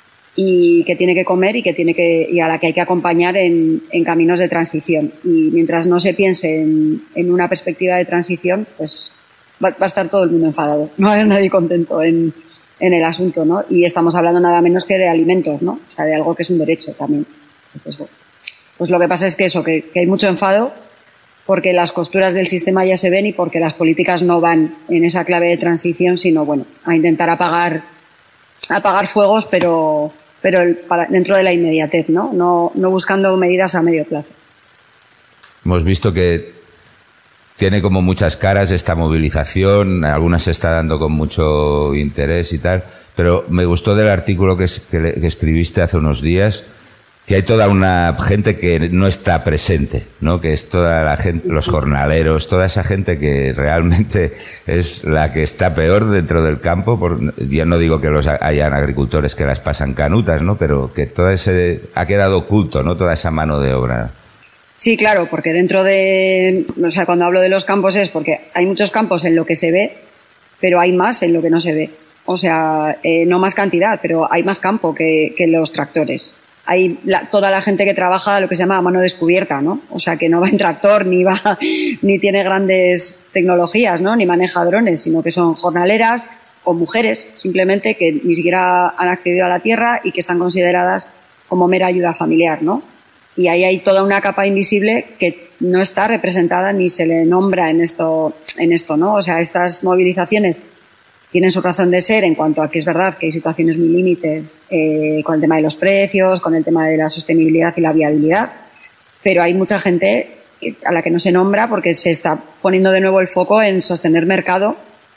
y que tiene que comer y que tiene que y a la que hay que acompañar en, en caminos de transición. Y mientras no se piense en, en una perspectiva de transición, pues va, va a estar todo el mundo enfadado. No va a haber nadie contento en, en el asunto, ¿no? Y estamos hablando nada menos que de alimentos, ¿no? O sea, de algo que es un derecho también. Entonces, bueno, pues lo que pasa es que eso, que, que hay mucho enfado porque las costuras del sistema ya se ven y porque las políticas no van en esa clave de transición, sino, bueno, a intentar apagar, apagar fuegos, pero... pero el, para, dentro de la inmediatez, ¿no? No, no buscando medidas a medio plazo. Hemos visto que tiene como muchas caras esta movilización, algunas se está dando con mucho interés y tal, pero me gustó del artículo que, que, que escribiste hace unos días, que hay toda una gente que no está presente, ¿no? Que es toda la gente, los jornaleros, toda esa gente que realmente es la que está peor dentro del campo. Por, ya no digo que los hayan agricultores que las pasan canutas, ¿no? Pero que todo ese ha quedado oculto, ¿no? Toda esa mano de obra. Sí, claro, porque dentro de, o sea, cuando hablo de los campos es porque hay muchos campos en lo que se ve, pero hay más en lo que no se ve. O sea, eh, no más cantidad, pero hay más campo que, que los tractores. Hay la, toda la gente que trabaja lo que se llama a mano descubierta, ¿no? O sea, que no va en tractor, ni va, ni tiene grandes tecnologías, ¿no? Ni maneja drones, sino que son jornaleras o mujeres, simplemente, que ni siquiera han accedido a la tierra y que están consideradas como mera ayuda familiar, ¿no? Y ahí hay toda una capa invisible que no está representada ni se le nombra en esto, en esto, ¿no? O sea, estas movilizaciones tienen su razón de ser en cuanto a que es verdad que hay situaciones muy límites eh, con el tema de los precios, con el tema de la sostenibilidad y la viabilidad, pero hay mucha gente a la que no se nombra porque se está poniendo de nuevo el foco en sostener mercado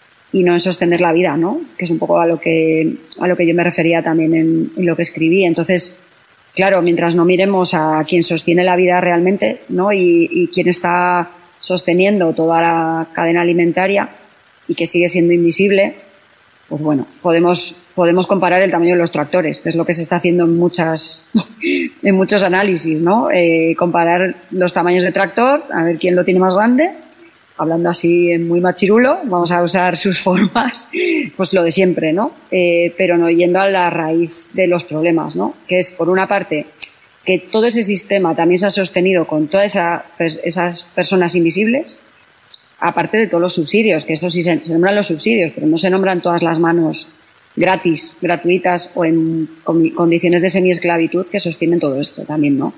y no en sostener la vida, ¿no? Que es un poco a lo que, a lo que yo me refería también en, en lo que escribí. Entonces, claro, mientras no miremos a quien sostiene la vida realmente, ¿no? Y, y quien está sosteniendo toda la cadena alimentaria, y que sigue siendo invisible, pues bueno, podemos, podemos comparar el tamaño de los tractores, que es lo que se está haciendo en muchas, en muchos análisis, ¿no? Eh, comparar los tamaños de tractor, a ver quién lo tiene más grande, hablando así muy machirulo, vamos a usar sus formas, pues lo de siempre, ¿no? Eh, pero no yendo a la raíz de los problemas, ¿no? Que es, por una parte, que todo ese sistema también se ha sostenido con todas esa, esas personas invisibles, aparte de todos los subsidios, que eso sí se, se nombran los subsidios, pero no se nombran todas las manos gratis, gratuitas o en condiciones de semiesclavitud que sostienen todo esto también, ¿no?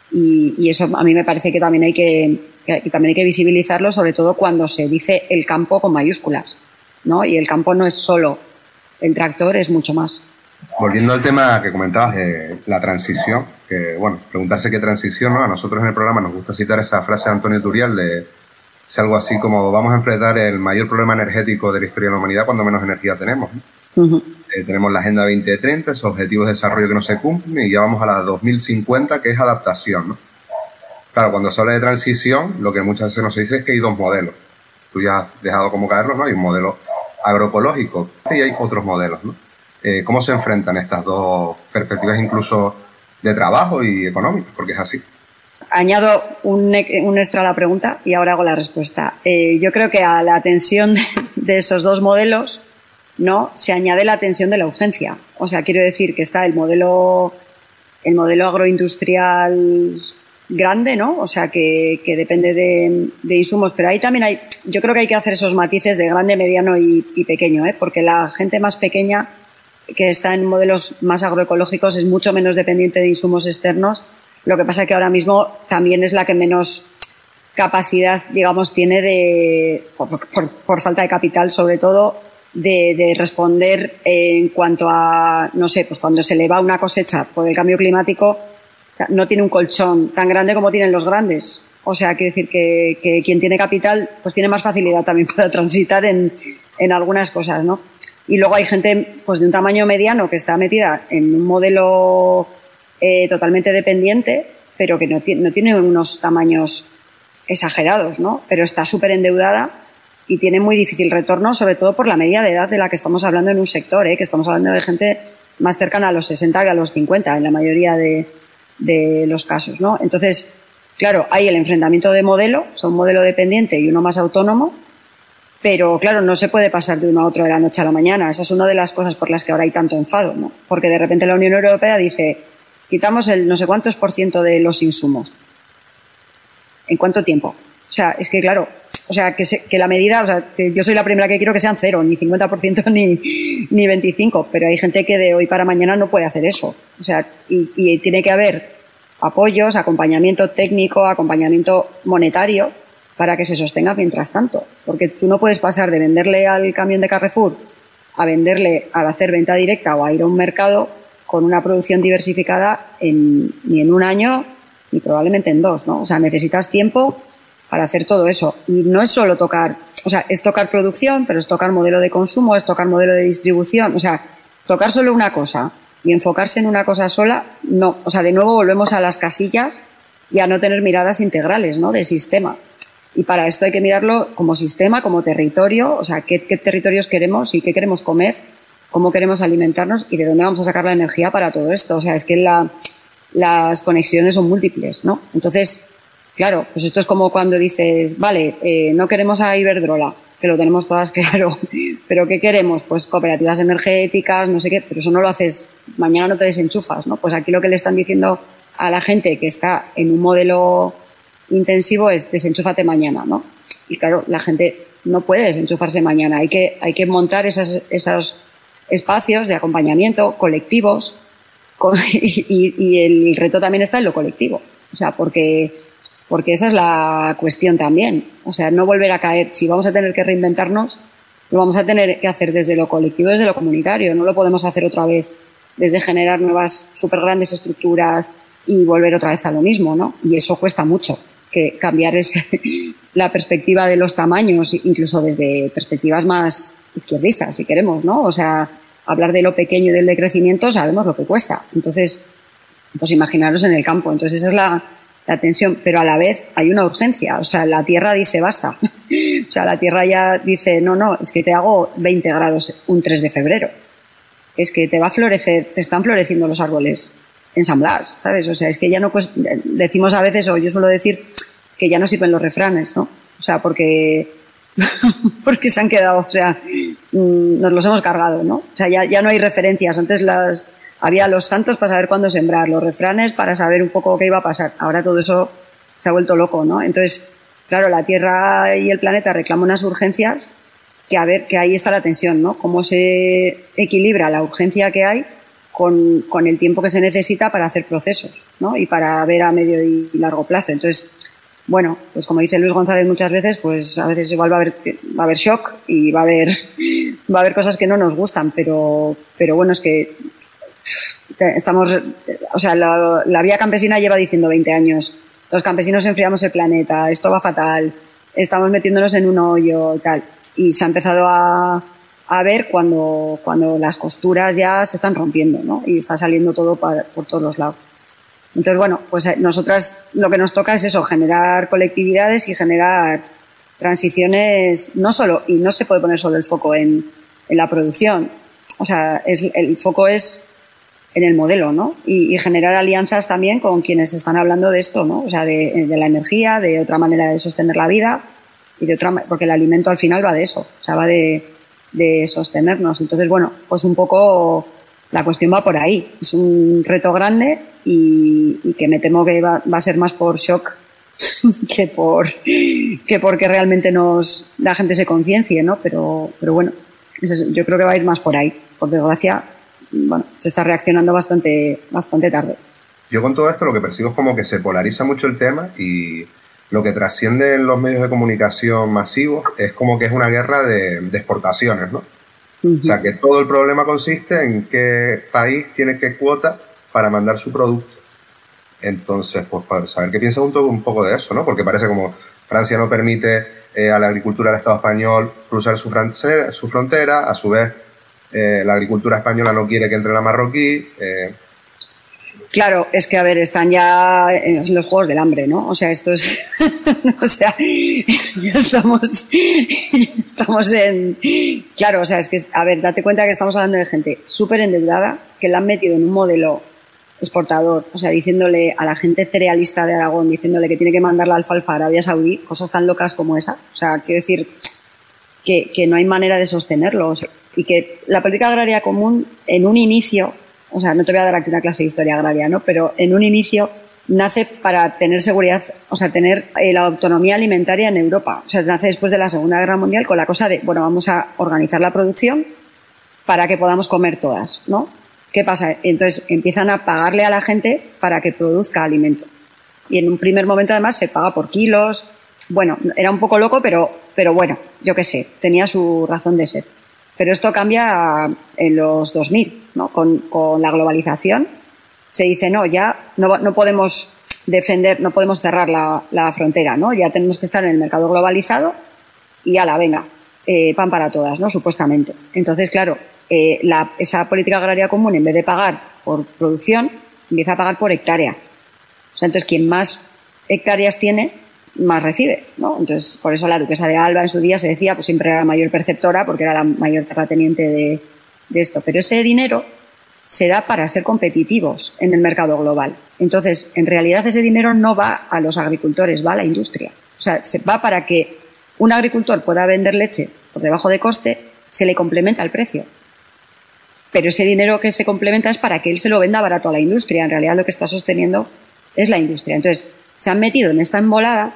Y, y eso a mí me parece que también hay que, que también hay que visibilizarlo, sobre todo cuando se dice el campo con mayúsculas, ¿no? Y el campo no es solo el tractor, es mucho más. Volviendo al tema que comentabas de la transición, que bueno, preguntarse qué transición, ¿no? A nosotros en el programa nos gusta citar esa frase de Antonio Turial de es algo así como vamos a enfrentar el mayor problema energético de la historia de la humanidad cuando menos energía tenemos, ¿no? Uh-huh. Eh, tenemos la Agenda veinte treinta, esos objetivos de desarrollo que no se cumplen, y ya vamos a la dos mil cincuenta, que es adaptación, ¿no? Claro, cuando se habla de transición, lo que muchas veces nos dice es que hay dos modelos. Tú ya has dejado como caerlos, ¿no? Hay un modelo agroecológico y hay otros modelos, ¿no? Eh, ¿Cómo se enfrentan estas dos perspectivas, incluso de trabajo y económicas? Porque es así. Añado un, un extra a la pregunta y ahora hago la respuesta. Eh, yo creo que a la tensión de esos dos modelos, ¿no?, se añade la tensión de la urgencia. O sea, quiero decir que está el modelo, el modelo agroindustrial grande, ¿no? O sea, que, que depende de, de insumos, pero ahí también hay, yo creo que hay que hacer esos matices de grande, mediano y, y pequeño, ¿eh? Porque la gente más pequeña que está en modelos más agroecológicos es mucho menos dependiente de insumos externos. Lo que pasa es que ahora mismo también es la que menos capacidad, digamos, tiene de, por, por, por falta de capital, sobre todo, de, de responder en cuanto a, no sé, pues cuando se le va una cosecha por el cambio climático, no tiene un colchón tan grande como tienen los grandes. O sea, quiere decir que, que quien tiene capital, pues tiene más facilidad también para transitar en, en algunas cosas, ¿no? Y luego hay gente, pues de un tamaño mediano que está metida en un modelo Eh, totalmente dependiente, pero que no, no tiene unos tamaños exagerados, ¿no? Pero está súper endeudada y tiene muy difícil retorno, sobre todo por la media de edad de la que estamos hablando en un sector, ¿eh? Que estamos hablando de gente más cercana a los sesenta que a los cincuenta en la mayoría de, de los casos, ¿no? Entonces, claro, hay el enfrentamiento de modelo, son un modelo dependiente y uno más autónomo, pero claro, no se puede pasar de uno a otro de la noche a la mañana. Esa es una de las cosas por las que ahora hay tanto enfado, ¿no? Porque de repente la Unión Europea dice: quitamos el no sé cuántos por ciento de los insumos. ¿En cuánto tiempo? O sea, es que claro, o sea, que, se, que la medida, o sea, que yo soy la primera que quiero que sean cero, ni cincuenta por ciento ni, ni veinticinco por ciento, pero hay gente que de hoy para mañana no puede hacer eso. O sea, y, y tiene que haber apoyos, acompañamiento técnico, acompañamiento monetario para que se sostenga mientras tanto. Porque tú no puedes pasar de venderle al camión de Carrefour a venderle, a hacer venta directa o a ir a un mercado con una producción diversificada en, ni en un año ni probablemente en dos, ¿no? O sea, necesitas tiempo para hacer todo eso. Y no es solo tocar, o sea, es tocar producción, pero es tocar modelo de consumo, es tocar modelo de distribución, o sea, tocar solo una cosa y enfocarse en una cosa sola, no, o sea, de nuevo volvemos a las casillas y a no tener miradas integrales, ¿no?, de sistema. Y para esto hay que mirarlo como sistema, como territorio, o sea, qué, qué territorios queremos y qué queremos comer, cómo queremos alimentarnos y de dónde vamos a sacar la energía para todo esto. O sea, es que la, las conexiones son múltiples, ¿no? Entonces, claro, pues esto es como cuando dices, vale, eh, no queremos a Iberdrola, que lo tenemos todas claro, pero ¿qué queremos? Pues cooperativas energéticas, no sé qué, pero eso no lo haces, mañana no te desenchufas, ¿no? Pues aquí lo que le están diciendo a la gente que está en un modelo intensivo es desenchúfate mañana, ¿no? Y claro, la gente no puede desenchufarse mañana, hay que, hay que montar esas, esos espacios de acompañamiento colectivos con, y, y el reto también está en lo colectivo, o sea, porque, porque esa es la cuestión también, o sea, no volver a caer, si vamos a tener que reinventarnos, lo vamos a tener que hacer desde lo colectivo, desde lo comunitario, no lo podemos hacer otra vez desde generar nuevas súper grandes estructuras y volver otra vez a lo mismo, ¿no? Y eso cuesta mucho, que cambiar ese, la perspectiva de los tamaños, incluso desde perspectivas más izquierdistas, si queremos, ¿no? O sea, hablar de lo pequeño y del decrecimiento sabemos lo que cuesta. Entonces, pues imaginaros en el campo. Entonces, esa es la, la tensión. Pero a la vez hay una urgencia. O sea, la Tierra dice basta. O sea, la Tierra ya dice, no, no, es que te hago veinte grados un tres de febrero. Es que te va a florecer, te están floreciendo los árboles en San Blas, ¿sabes? O sea, es que ya no cuesta, decimos a veces, o yo suelo decir, que ya no sirven los refranes, ¿no? O sea, porque, porque se han quedado, o sea, nos los hemos cargado, ¿no? O sea, ya, ya no hay referencias. Antes las, había los santos para saber cuándo sembrar, los refranes para saber un poco qué iba a pasar. Ahora todo eso se ha vuelto loco, ¿no? Entonces, claro, la Tierra y el planeta reclaman unas urgencias que, a ver, que ahí está la tensión, ¿no? Cómo se equilibra la urgencia que hay Con, con el tiempo que se necesita para hacer procesos, ¿no? Y para ver a medio y largo plazo. Entonces, bueno, pues como dice Luis González muchas veces, pues a veces igual va a haber, va a haber shock y va a haber, va a haber cosas que no nos gustan, pero, pero bueno, es que estamos, o sea, la, la vía campesina lleva diciendo veinte años, los campesinos enfriamos el planeta, esto va fatal, estamos metiéndonos en un hoyo y tal, y se ha empezado a a ver cuando, cuando las costuras ya se están rompiendo, ¿no? Y está saliendo todo para, por todos los lados. Entonces, bueno, pues nosotras lo que nos toca es eso, generar colectividades y generar transiciones, no solo, y no se puede poner solo el foco en, en la producción. O sea, es, el foco es en el modelo, ¿no? Y, y generar alianzas también con quienes están hablando de esto, ¿no? O sea, de, de la energía, de otra manera de sostener la vida y de otra, porque el alimento al final va de eso, o sea, va de de sostenernos. Entonces, bueno, pues un poco la cuestión va por ahí. Es un reto grande y, y que me temo que va, va a ser más por shock que por que porque realmente nos la gente se conciencie, ¿no? Pero, pero bueno, yo creo que va a ir más por ahí. Por desgracia, bueno, se está reaccionando bastante, bastante tarde. Yo con todo esto lo que percibo es como que se polariza mucho el tema y lo que trasciende en los medios de comunicación masivos es como que es una guerra de, de exportaciones, ¿no? Uh-huh. O sea, que todo el problema consiste en qué país tiene qué cuota para mandar su producto. Entonces, pues para saber qué piensas un, un poco de eso, ¿no? Porque parece como Francia no permite eh, a la agricultura del Estado español cruzar su frontera, su frontera a su vez eh, la agricultura española no quiere que entre la marroquí. Eh, Claro, es que, a ver, están ya en los juegos del hambre, ¿no? O sea, esto es... o sea, ya estamos, estamos en... Claro, o sea, es que, a ver, date cuenta que estamos hablando de gente súper endeudada, que la han metido en un modelo exportador, o sea, diciéndole a la gente cerealista de Aragón, diciéndole que tiene que mandar la alfalfa a Arabia Saudí, cosas tan locas como esa. O sea, quiero decir que, que no hay manera de sostenerlo. O sea, y que la política agraria común, en un inicio... O sea, no te voy a dar aquí una clase de historia agraria, ¿no? Pero en un inicio nace para tener seguridad, o sea, tener eh, la autonomía alimentaria en Europa. O sea, nace después de la Segunda Guerra Mundial con la cosa de, bueno, vamos a organizar la producción para que podamos comer todas, ¿no? ¿Qué pasa? Entonces empiezan a pagarle a la gente para que produzca alimento. Y en un primer momento además se paga por kilos. Bueno, era un poco loco, pero, pero bueno, yo qué sé, tenía su razón de ser. Pero esto cambia en los dos mil, ¿no? Con, con la globalización se dice, no, ya no, no podemos defender, no podemos cerrar la, la frontera, ¿no? Ya tenemos que estar en el mercado globalizado y ala, venga, eh, pan para todas, ¿no? Supuestamente. Entonces, claro, eh, la, esa política agraria común, en vez de pagar por producción, empieza a pagar por hectárea. O sea, entonces, quien más hectáreas tiene, más recibe, ¿no? Entonces, por eso la duquesa de Alba en su día se decía, pues siempre era la mayor perceptora porque era la mayor terrateniente de, de esto. Pero ese dinero se da para ser competitivos en el mercado global. Entonces, en realidad ese dinero no va a los agricultores, va a la industria. O sea, se va para que un agricultor pueda vender leche por debajo de coste, se le complementa el precio. Pero ese dinero que se complementa es para que él se lo venda barato a la industria. En realidad lo que está sosteniendo es la industria. Entonces, se han metido en esta embolada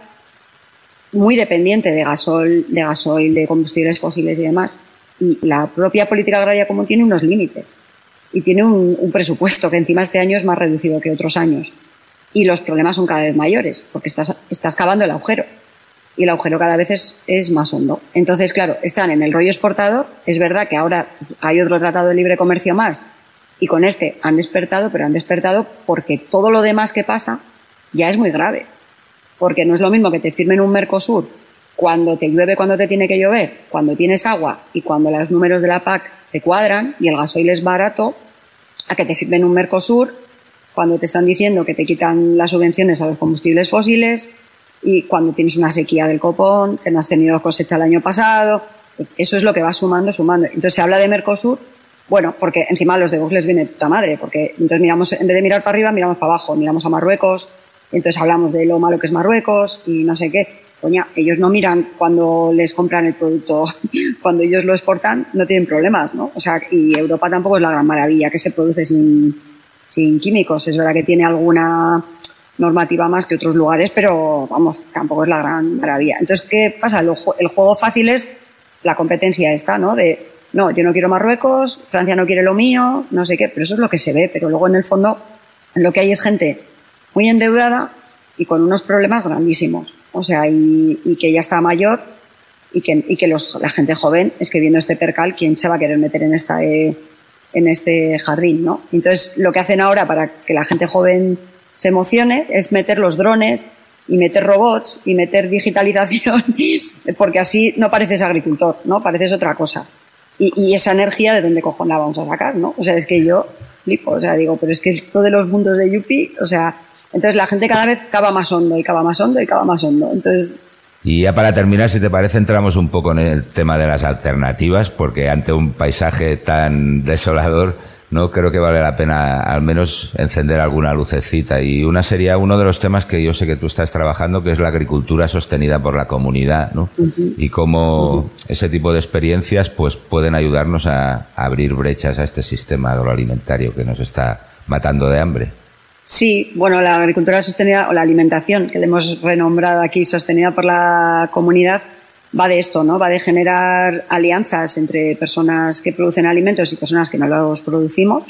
muy dependiente de gasol, de gasoil, de combustibles fósiles y demás. Y la propia política agraria común tiene unos límites. Y tiene un, un presupuesto que encima este año es más reducido que otros años. Y los problemas son cada vez mayores, porque estás, estás cavando el agujero. Y el agujero cada vez es, es más hondo. Entonces, claro, están en el rollo exportador. Es verdad que ahora hay otro tratado de libre comercio más, y con este han despertado, pero han despertado porque todo lo demás que pasa ya es muy grave. Porque no es lo mismo que te firmen un Mercosur cuando te llueve, cuando te tiene que llover, cuando tienes agua y cuando los números de la P A C te cuadran y el gasoil es barato, a que te firmen un Mercosur cuando te están diciendo que te quitan las subvenciones a los combustibles fósiles y cuando tienes una sequía del copón, que no has tenido cosecha el año pasado. Eso es lo que va sumando, sumando. Entonces se habla de Mercosur, bueno, porque encima a los de Vox les viene de puta madre, porque entonces miramos, en vez de mirar para arriba, miramos para abajo, miramos a Marruecos, entonces hablamos de lo malo que es Marruecos y no sé qué. Coña, ellos no miran cuando les compran el producto, cuando ellos lo exportan, no tienen problemas, ¿no? O sea, y Europa tampoco es la gran maravilla que se produce sin, sin químicos. Es verdad que tiene alguna normativa más que otros lugares, pero vamos, tampoco es la gran maravilla. Entonces, ¿qué pasa? El juego fácil es la competencia esta, ¿no? De, no, yo no quiero Marruecos, Francia no quiere lo mío, no sé qué, pero eso es lo que se ve. Pero luego, en el fondo, lo que hay es gente muy endeudada y con unos problemas grandísimos. O sea, y, y que ya está mayor y que, y que los, la gente joven es que viendo este percal, ¿quién se va a querer meter en, esta, eh, en este jardín, ¿no? Entonces, lo que hacen ahora para que la gente joven se emocione es meter los drones y meter robots y meter digitalización, porque así no pareces agricultor, ¿no? Pareces otra cosa. Y, y esa energía, ¿de dónde cojón la vamos a sacar, no? O sea, es que yo flipo, o sea, digo, pero es que esto de los mundos de Yupi, o sea, entonces la gente cada vez cava más hondo y cava más hondo y cava más hondo. Entonces... Y ya para terminar, si te parece, entramos un poco en el tema de las alternativas, porque ante un paisaje tan desolador, no creo que vale la pena al menos encender alguna lucecita. Y una sería uno de los temas que yo sé que tú estás trabajando, que es la agricultura sostenida por la comunidad, ¿no? Uh-huh. Y cómo uh-huh. ese tipo de experiencias pues pueden ayudarnos a, a abrir brechas a este sistema agroalimentario que nos está matando de hambre. Sí, bueno, la agricultura sostenida o la alimentación, que le hemos renombrado aquí, sostenida por la comunidad, va de esto, ¿no? Va de generar alianzas entre personas que producen alimentos y personas que no los producimos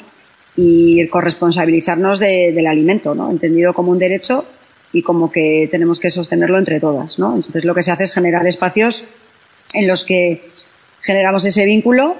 y corresponsabilizarnos de, del alimento, ¿no? Entendido como un derecho y como que tenemos que sostenerlo entre todas, ¿no? Entonces lo que se hace es generar espacios en los que generamos ese vínculo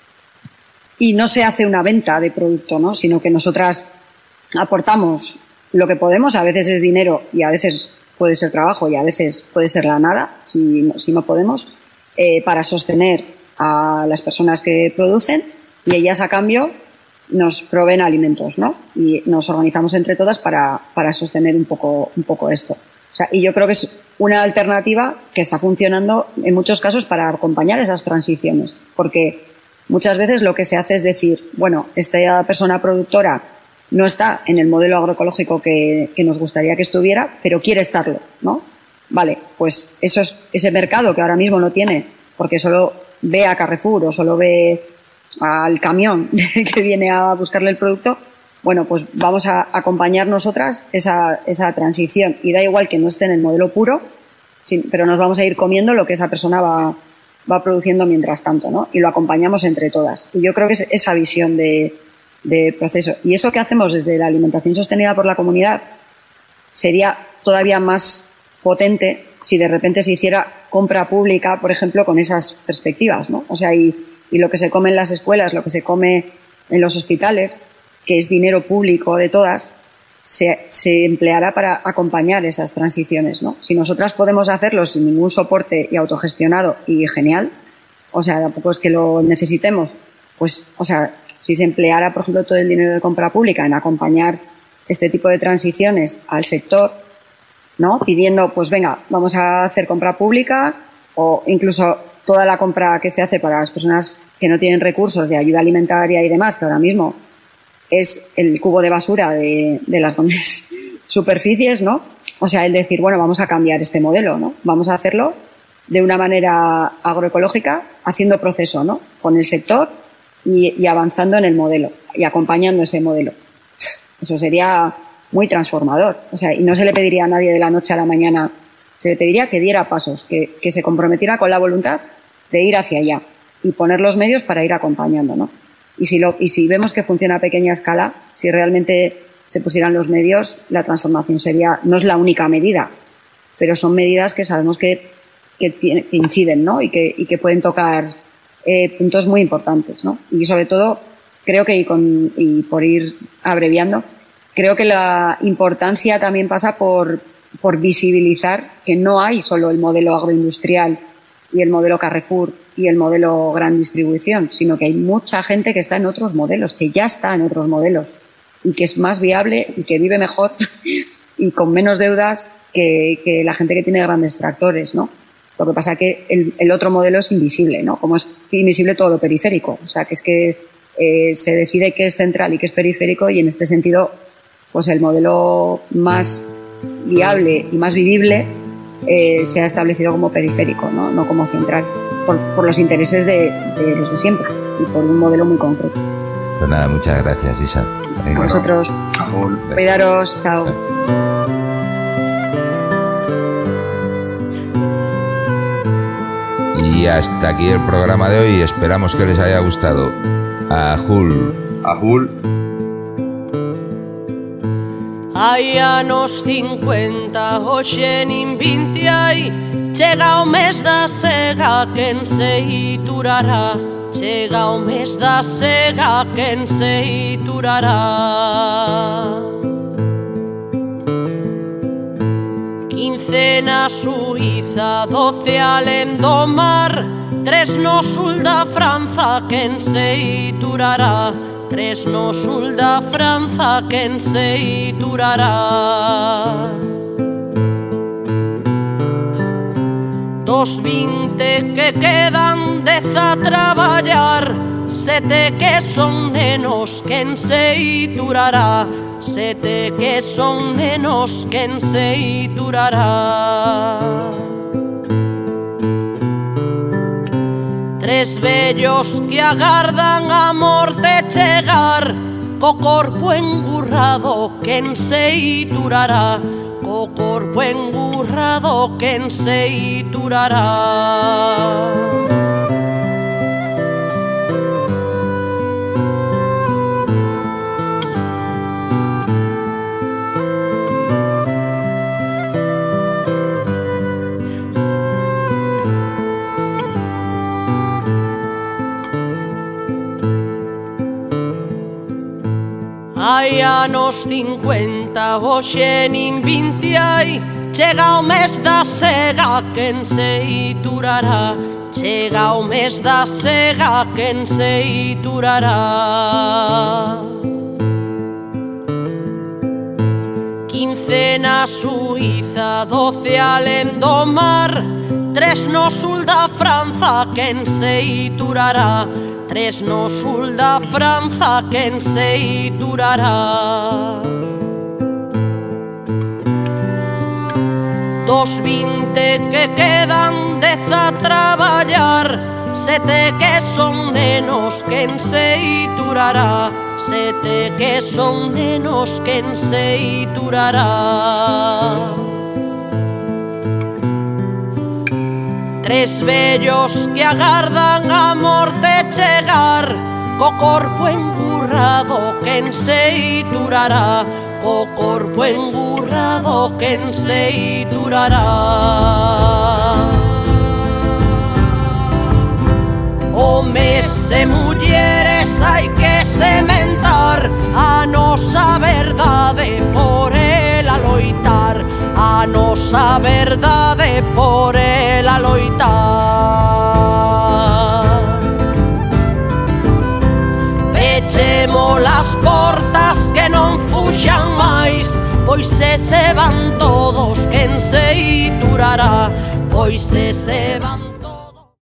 y no se hace una venta de producto, ¿no? Sino que nosotras aportamos lo que podemos, a veces es dinero y a veces puede ser trabajo y a veces puede ser la nada, si, si no podemos, eh, para sostener a las personas que producen y ellas a cambio nos proveen alimentos, ¿no? Y nos organizamos entre todas para, para sostener un poco, un poco esto. O sea, y yo creo que es una alternativa que está funcionando en muchos casos para acompañar esas transiciones, porque muchas veces lo que se hace es decir, bueno, esta persona productora no está en el modelo agroecológico que, que nos gustaría que estuviera, pero quiere estarlo, ¿no? Vale, pues eso es, ese mercado que ahora mismo no tiene, porque solo ve a Carrefour o solo ve al camión que viene a buscarle el producto, bueno, pues vamos a acompañar nosotras esa, esa transición. Y da igual que no esté en el modelo puro, sí, pero nos vamos a ir comiendo lo que esa persona va, va produciendo mientras tanto, ¿no? Y lo acompañamos entre todas. Y yo creo que es esa visión de de proceso. Y eso que hacemos desde la alimentación sostenida por la comunidad sería todavía más potente si de repente se hiciera compra pública, por ejemplo, con esas perspectivas, ¿no? O sea, y, y lo que se come en las escuelas, lo que se come en los hospitales, que es dinero público de todas, se, se empleará para acompañar esas transiciones, ¿no? Si nosotras podemos hacerlo sin ningún soporte y autogestionado y genial, o sea, tampoco es que lo necesitemos, pues, o sea, si se empleara, por ejemplo, todo el dinero de compra pública en acompañar este tipo de transiciones al sector, ¿no? Pidiendo, pues venga, vamos a hacer compra pública o incluso toda la compra que se hace para las personas que no tienen recursos de ayuda alimentaria y demás, que ahora mismo es el cubo de basura de, de las grandes superficies, ¿no? O sea, el decir, bueno, vamos a cambiar este modelo, ¿no? Vamos a hacerlo de una manera agroecológica, haciendo proceso, ¿no? Con el sector y, y avanzando en el modelo y acompañando ese modelo. Eso sería muy transformador. O sea, y no se le pediría a nadie de la noche a la mañana, se le pediría que diera pasos, que, que se comprometiera con la voluntad de ir hacia allá y poner los medios para ir acompañando, ¿no? Y si, lo, y si vemos que funciona a pequeña escala, si realmente se pusieran los medios, la transformación sería, no es la única medida, pero son medidas que sabemos que, que, tiene, que inciden, ¿no? Y que, y que pueden tocar eh, puntos muy importantes, ¿no? Y sobre todo, creo que, y, con, y por ir abreviando, creo que la importancia también pasa por, por visibilizar que no hay solo el modelo agroindustrial y el modelo Carrefour y el modelo gran distribución, sino que hay mucha gente que está en otros modelos, que ya está en otros modelos y que es más viable y que vive mejor y con menos deudas que, que la gente que tiene grandes tractores, ¿no? Lo que pasa es que el, el otro modelo es invisible, ¿no? Como es invisible todo lo periférico. O sea, que es que eh, se decide qué es central y qué es periférico y en este sentido, pues el modelo más viable y más vivible eh, se ha establecido como periférico, ¿no? No como central, por, por los intereses de, de los de siempre y por un modelo muy concreto. Pues nada, muchas gracias, Isa. A vosotros. Cuidaros, chao. Y hasta aquí el programa de hoy. Esperamos que les haya gustado. Ajul. Ajul. Hai anos cincuenta, hoxe nin vinte hai. Chega o mes da sega, quen se durará. Chega o mes da sega, quen se durará. Quince na Suiza, doce alén do mar, tres no sul da Franza, quen se durará. Tres no sul da Franza, quen se durará. Dos vinte que quedan, dez a traballar, sete que son nenos, quen se durará. Sete que son nenos, quen se durará. Tres vellos que agardan a morte chegar, co corpo engurrado, quen se durará. Co corpo engurrado, quen se durará. Hai anos cincuenta, hoxe nin vinte hai. Chega o mes da sega, quen se durará. Chega o mes da sega, quen se durará. Quince na Suiza, doce alén do mar, tres no sul da Franza, quen se durará. Tres no sul da Franza, quen se durará. Dos vinte que quedan, dez a traballar, sete que son nenos, quen se durará. Sete que son nenos, quen se durará. Tres vellos que agardan a morte chegar, co corpo engurrado, quen se durará. Co corpo engurrado, quen se durará. Homes e mulleres hai que sementar a nos nosa verdade por ela loitar, a nosa verdade por ela loitar. Pechemos las portas que non fuxan máis, pois se se van todos, quen se iturará, pois se se van